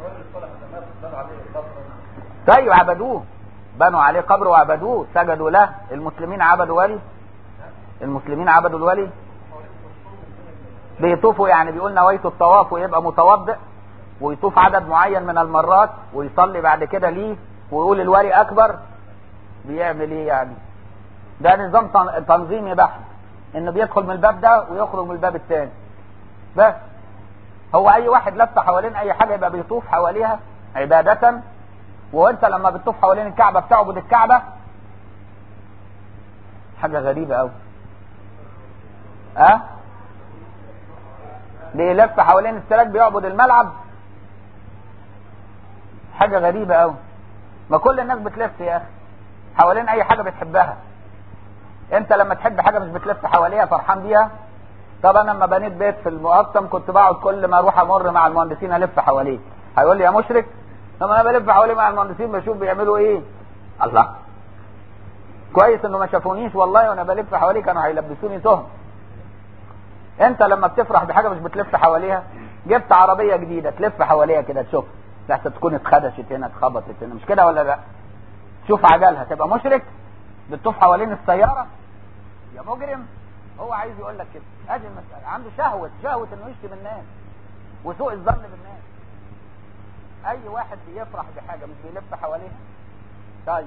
طيب عبدوه، بنوا عليه قبر وعبدوه، سجدوا له. المسلمين عبدوا ولي، المسلمين عبدوا الولي. بيطوفوا، يعني بيقول نويت الطواف ويبقى متوضئ ويطوف عدد معين من المرات ويصلي بعد كده ليه ويقول الولي اكبر. بيعمل ايه يعني؟ ده نظام تنظيمي بحت، انه بيدخل من الباب ده ويخرج من الباب الثاني بس. هو اي واحد لف حوالين اي حاجة يبقى بيطوف حواليها عبادة. وانت لما بتطوف حوالين الكعبة بتعبد الكعبة. حاجة غريبة قوي. بيلف حوالين السراج بيعبد الملعب. حاجة غريبة قوي. ما كل الناس بتلف يا اخي حوالين اي حاجة بتحبها. انت لما تحب حاجة مش بتلف حواليها فرحان بيها؟ طب انا لما بنيت بيت في المقطم كنت بقعد كل ما اروح امر مع المهندسين الف حواليه. هيقول لي يا مشرك؟ لما انا بلف حواليه مع المهندسين بشوف بيعملوا ايه. الله، كويس انه ما شافونيش والله وانا بلف حواليه، كانوا هيلبسوني تهم. انت لما بتفرح بحاجة مش بتلف حواليها؟ جبت عربية جديدة تلف حواليها كده تشوف لحتى تكون اتخدشت هنا اتخبطت هنا، مش كده ولا لا؟ شوف عجلها تبقى مشرك؟ بتطوف حوالين السيارة يا مجرم. هو عايز يقول لك كده. ادي المسألة. عنده شهوة انه يشتم الناس وسوء الظن بالناس. اي واحد بيفرح بحاجة مش بيلف حواليها؟ طيب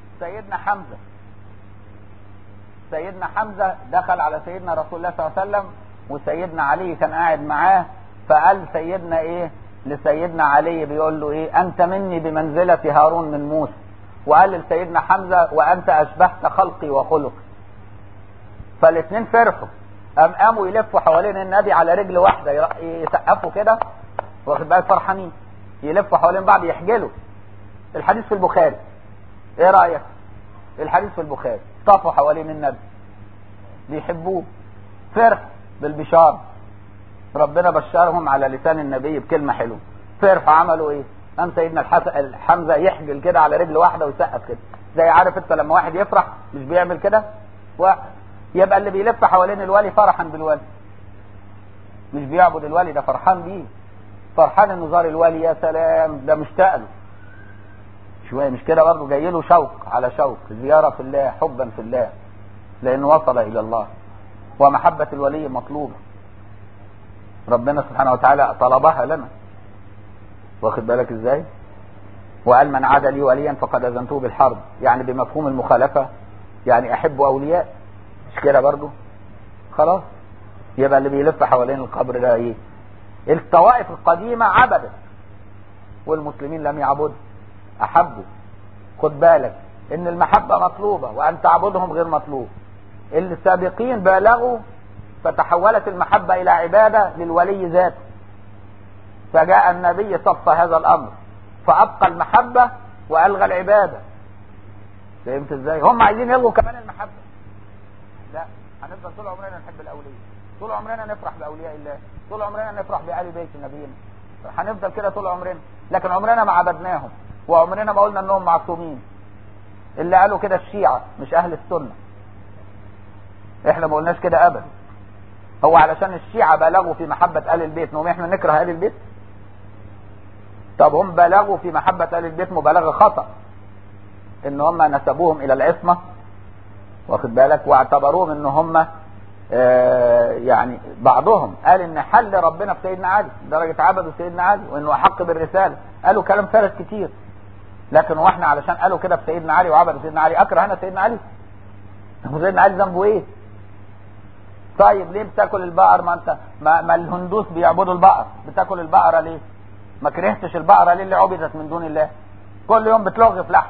سيدنا حمزة دخل على سيدنا رسول الله صلى الله عليه وسلم وسيدنا علي كان قاعد معاه، فقال سيدنا ايه لسيدنا علي؟ بيقول له ايه: انت مني بمنزلة هارون من موسى. وقال لسيدنا حمزة: وانت اشبهت خلقي وخلقي. فالاثنين فرحوا، قاموا يلفوا حوالين النبي على رجل واحدة، يسقفوا كده، واخد بالك، فرحانين، يلفوا حوالين بعض يحجلوا. الحديث في البخاري. ايه رأيك؟ الحديث في البخاري. طافوا حوالين النبي بيحبوه، فرح بالبشار. ربنا بشرهم على لسان النبي بكلمة حلوة، فرحوا. عملوا ايه؟ قام سيدنا حمزة يحجل كده على رجل واحدة ويسقف كده، زي عارف انت لما واحد يفرح مش بيعمل كده، يبقى اللي بيلف حوالين الولي فرحا بالولي، مش بيعبد الولي، ده فرحان بيه، فرحان انه زار الولي، يا سلام ده مشتاق له شويه، مش كده برضه جاي له شوق على شوق، زياره في الله، حبا في الله، لانه وصل الى الله، ومحبه الولي مطلوبه، ربنا سبحانه وتعالى طلبها لنا، واخد بالك ازاي؟ وقال من عاد لي وليا فقد اذنته بالحرب، يعني بمفهوم المخالفه، يعني احب اولياء، مش كده برضه؟ خلاص، يبقى اللي بيلف حوالين القبر ده ايه؟ الطوائف القديمه عبدت والمسلمين لم يعبدوا، احبوا. خد بالك ان المحبه مطلوبه وان تعبدهم غير مطلوب. السابقين بالغوا فتحولت المحبه الى عباده للولي ذاته، فجاء النبي صف هذا الامر فابقى المحبه والغى العباده. فهمت ازاي؟ هم عايزين يلغوا كمان المحبه، لا، هنفضل طول عمرنا نحب الاولياء، طول عمرنا نفرح باولياء الله، طول عمرنا نفرح بآل بيت نبينا، هنفضل كده طول عمرنا، لكن عمرنا ما عبدناهم، وعمرنا ما قلنا انهم معصومين. اللي قالوا كده الشيعة مش اهل السنة، احنا ما قلناش كده ابدا. هو علشان الشيعة بلغوا في محبة آل البيت نقوم احنا نكره آل البيت؟ طب هم بلغوا في محبة آل البيت مبالغة خطأ، ان هم نسبوهم الى العصمة، واخد بالك، واعتبروهم ان هم يعني بعضهم قال ان حل ربنا في سيدنا علي، درجة عبدوا سيدنا علي، وانه احق بالرسالة، قالوا كلام فارغ كتير. لكن واحنا علشان قالوا كده في سيدنا علي وعبدوا سيدنا علي اكره انا سيدنا علي؟ هو سيدنا علي ذنبه ايه؟ طيب ليه بتاكل البقر؟ ما انت ما الهندوس بيعبدوا البقر، بتاكل البقرة ليه؟ ما كرهتش البقرة ليه اللي عبدت من دون الله؟ كل يوم بتلغ في لحم،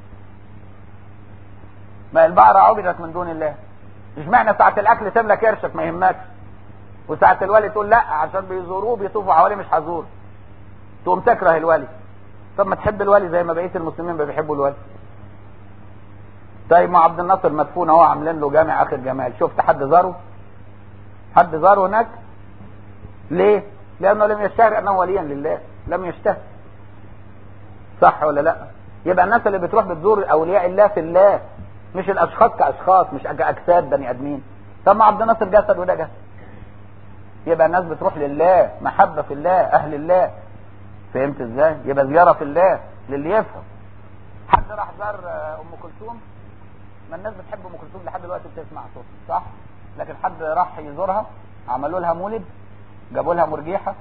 ما البقرة عبدت من دون الله، مش معنى ساعة الاكل تملى كرشك ما يهمكش، وساعة الولي تقول لا عشان بيزوروه بيطوفوا حواليه مش هزور، تقوم تكره الولي. طب ما تحب الولي زي ما بقية المسلمين بيحبوا الولي. طيب ما عبد الناصر مدفون اهو، عاملين له جامع اخر جمال، شفت حد زاره؟ حد زاره هناك؟ ليه؟ لانه لم يشتهر انه وليا لله، لم يشتهر، صح ولا لا؟ يبقى الناس اللي بتروح بتزور اولياء الله في الله، مش الاشخاص كاشخاص، مش كاجساد بني ادمين. طب ما عبد الناصر جسد وده جسد، يبقى الناس بتروح لله، محبه في الله، اهل الله. فهمت ازاي؟ يبقى زياره في الله للي يفهم. حد راح زار ام كلثوم؟ ما الناس بتحب ام كلثوم لحد دلوقتي بتسمع صوتها، صح؟ لكن حد راح يزورها؟ عملوا لها مولد؟ جابوا لها مرجيحه؟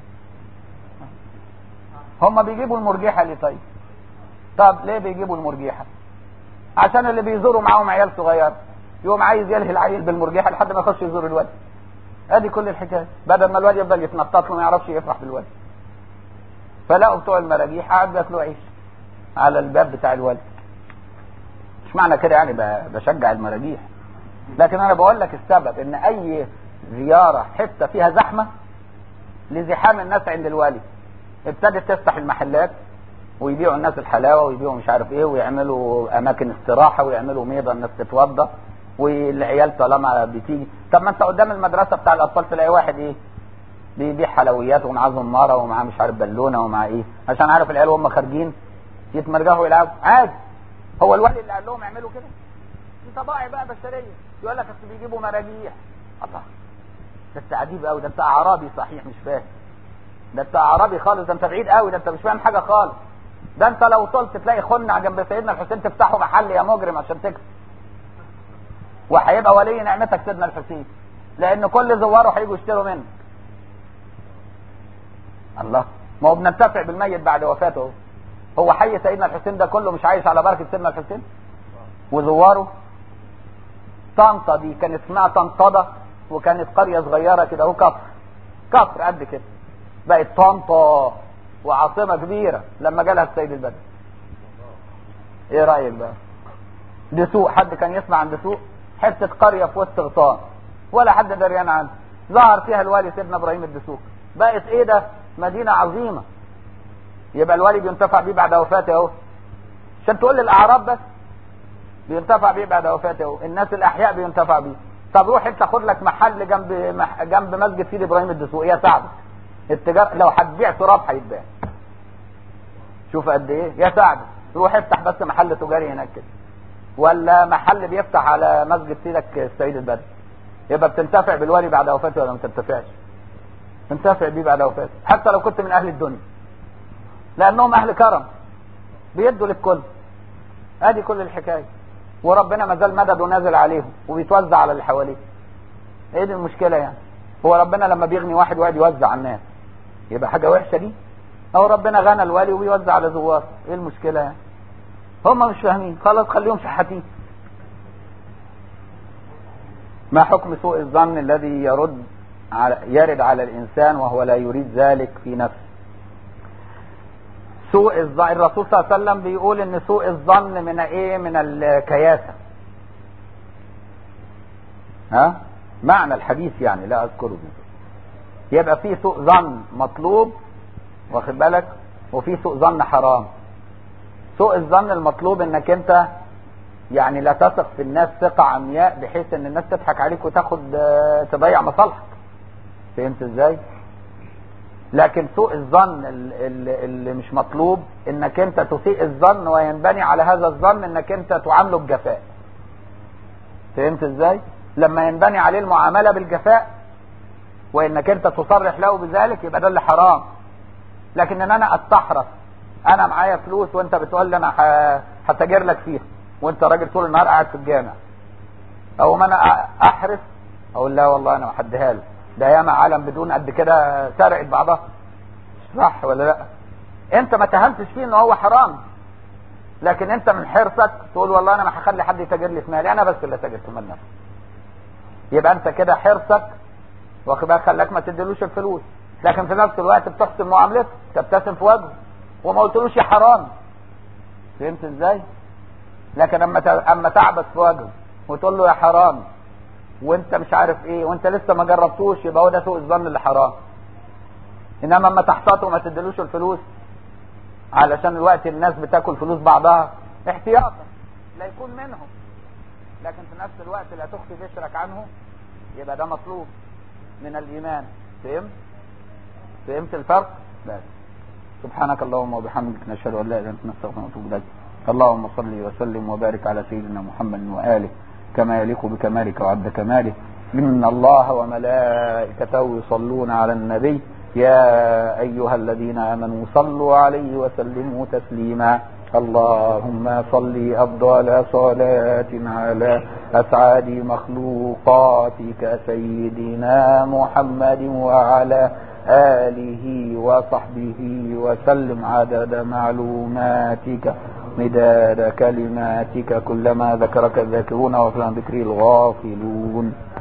هم بيجيبوا المرجيحه ليه طيب؟ طب ليه بيجيبوا المرجيحه؟ عشان اللي بيزوروا معاهم عيال صغير، يقوم عايز يلهي العيل بالمرجيحه لحد ما يخش يزور الولد. ادي كل الحكايه، بدل ما الولد يفضل يتنطط له ما يعرفش يفرح بالولد. فلقوا بتوع المراجيح قعدوا ياكلوا عيش على الباب بتاع الولد. مش معنى كده يعني بشجع المراجيح، لكن انا بقول لك السبب ان اي زياره حته فيها زحمه لزحام الناس عند الولي، ابتدت تفتح المحلات ويبيعوا الناس الحلاوه ويبيعوا مش عارف ايه، ويعملوا اماكن استراحه ويعملوا ميضه الناس تتوضى، والعيال طالما بتيجي. طب ما انت قدام المدرسه بتاع الاطفال تلاقي واحد ايه بيبيع حلويات ومعاه زماره ومعاه مش عارف بالونه ومعاه ايه، عشان عارف العيال وهم خارجين يتمرجحوا يلعبوا عادي. هو الولي اللي قال لهم اعملوا كده؟ دي طبائع بقى بشريه. يقول لك اصل بيجيبوا مراجيح. الله، ده انت عجيب قوي، ده انت اعرابي صحيح مش فاهم، ده انت اعرابي خالص، ده انت بعيد قوي، ده انت مش فاهم حاجه خالص. ده انت لو طلت تلاقي خنع جنب سيدنا الحسين تفتحوا محل يا مجرم عشان تكسب، وهيبقى ولي نعمتك سيدنا الحسين، لان كل زواره هيجوا يشتروا منك. الله، ما هو بننتفع بالميت بعد وفاته. هو حي سيدنا الحسين ده كله مش عايش على بركه سيدنا الحسين وزواره؟ طنطا دي كان اسمها طنطده، وكانت قريه صغيره كده اهو، كفر قد كده، بقت طنطا وعاصمه كبيره لما جالها السيد البدوي. ايه رايك بقى؟ دسوق، حد كان يسمع عن دسوق؟ حته قريه في وسط غطان ولا حد دريان عنها، ظهر فيها الوالي سيدنا ابراهيم الدسوق، بقت ايه ده؟ مدينه عظيمه. يبقى الوالي بينتفع بيه بعد وفاته اهو، عشان تقول للاعراب بس بينتفع بيه بعد وفاته اهو، الناس الاحياء بينتفع بيه. طب روح انت خد لك محل جنب مسجد سيدي ابراهيم الدسوقي يا سعد، التجار لو هتبيع تراب هيتباع. شوف قد ايه يا سعد، روح افتح بس محل تجاري هناك كده، ولا محل بيفتح على مسجد سيدك السيد البدر، يبقى بتنتفع بالولي بعد وفاته ولا ما تنتفعش؟ تنتفع بيه بعد وفاته حتى لو كنت من اهل الدنيا، لانهم اهل كرم بيدوا للكل. ادي كل الحكايه، وربنا ما زال مدده نازل عليهم وبيتوزع على اللي حواليه. ايه دي المشكله يعني؟ هو ربنا لما بيغني واحد وقاعد يوزع على الناس يبقى حاجه وحشه دي؟ او ربنا غنى الولي وبيوزع على زوار، ايه المشكله يعني؟ هم مش فاهمين، خلاص خليهم شحاتين. ما حكم سوء الظن الذي يرد على الانسان وهو لا يريد ذلك في نفسه؟ سوء الظن، الرسول صلى الله عليه وسلم بيقول ان سوء الظن من ايه؟ من الكياسة. معنى الحديث يعني لا اذكره بيه. يبقى في سوء ظن مطلوب، واخد بالك، وفي سوء ظن حرام. سوء الظن المطلوب انك انت يعني لا تثق في الناس ثقة عمياء بحيث ان الناس تضحك عليك وتاخد تضيع مصالحك. فهمت ازاي؟ لكن سوء الظن اللي مش مطلوب انك انت تسيء الظن وينبني على هذا الظن انك انت تعامله بجفاء. فهمت ازاي؟ لما ينبني عليه المعاملة بالجفاء وانك انت تصرح له بذلك يبقى ده اللي حرام. لكن ان انا استحرص، انا معايا فلوس وانت بتقول لي انا هتاجر لك فيها وانت راجل طول النهار قاعد في الجامع، او ما انا احرص اقول لا والله انا هديها لك، ده ياما عالم بدون قد كده سرقت بعضها، صح ولا لا؟ انت ما تهمتش فيه ان هو حرام، لكن انت من حرصك تقول والله انا ما هخلي حد يتاجر لي في مالي، انا بس اللي اتاجر في مال نفسي. يبقى انت كده حرصك واخد بالك خلاك ما تديلوش الفلوس، لكن في نفس الوقت بتحسن معاملته، تبتسم في وجهه وما قلتلوش يا حرام. فهمت ازاي؟ لكن اما تعبس في وجهه وتقول له يا حرام وانت مش عارف ايه وانت لسه ما جربتوش، يبقى هو ده سوء الظن اللي حرام. انما اما تحتاطه وما تديلوش الفلوس علشان الوقت الناس بتاكل فلوس بعضها احتياطا لا يكون منهم، لكن في نفس الوقت لا تخفي بشرك عنه، يبقى ده مطلوب من الايمان. فهمت الفرق؟ بس. سبحانك اللهم وبحمدك نشهد ان لا اله الا انت نستغفرك ونتوب اليك. اللهم صل وسلم وبارك على سيدنا محمد واله كما يليق بكمالك وعد كماله. ان الله وملائكته يصلون على النبي يا ايها الذين امنوا صلوا عليه وسلموا تسليما. اللهم صل افضل صلاة على اسعد مخلوقاتك سيدنا محمد وعلى آله وصحبه وسلم عدد معلوماتك مداد كلماتك كلما ذكرك الذاكرون وفي ذكر الغافلون.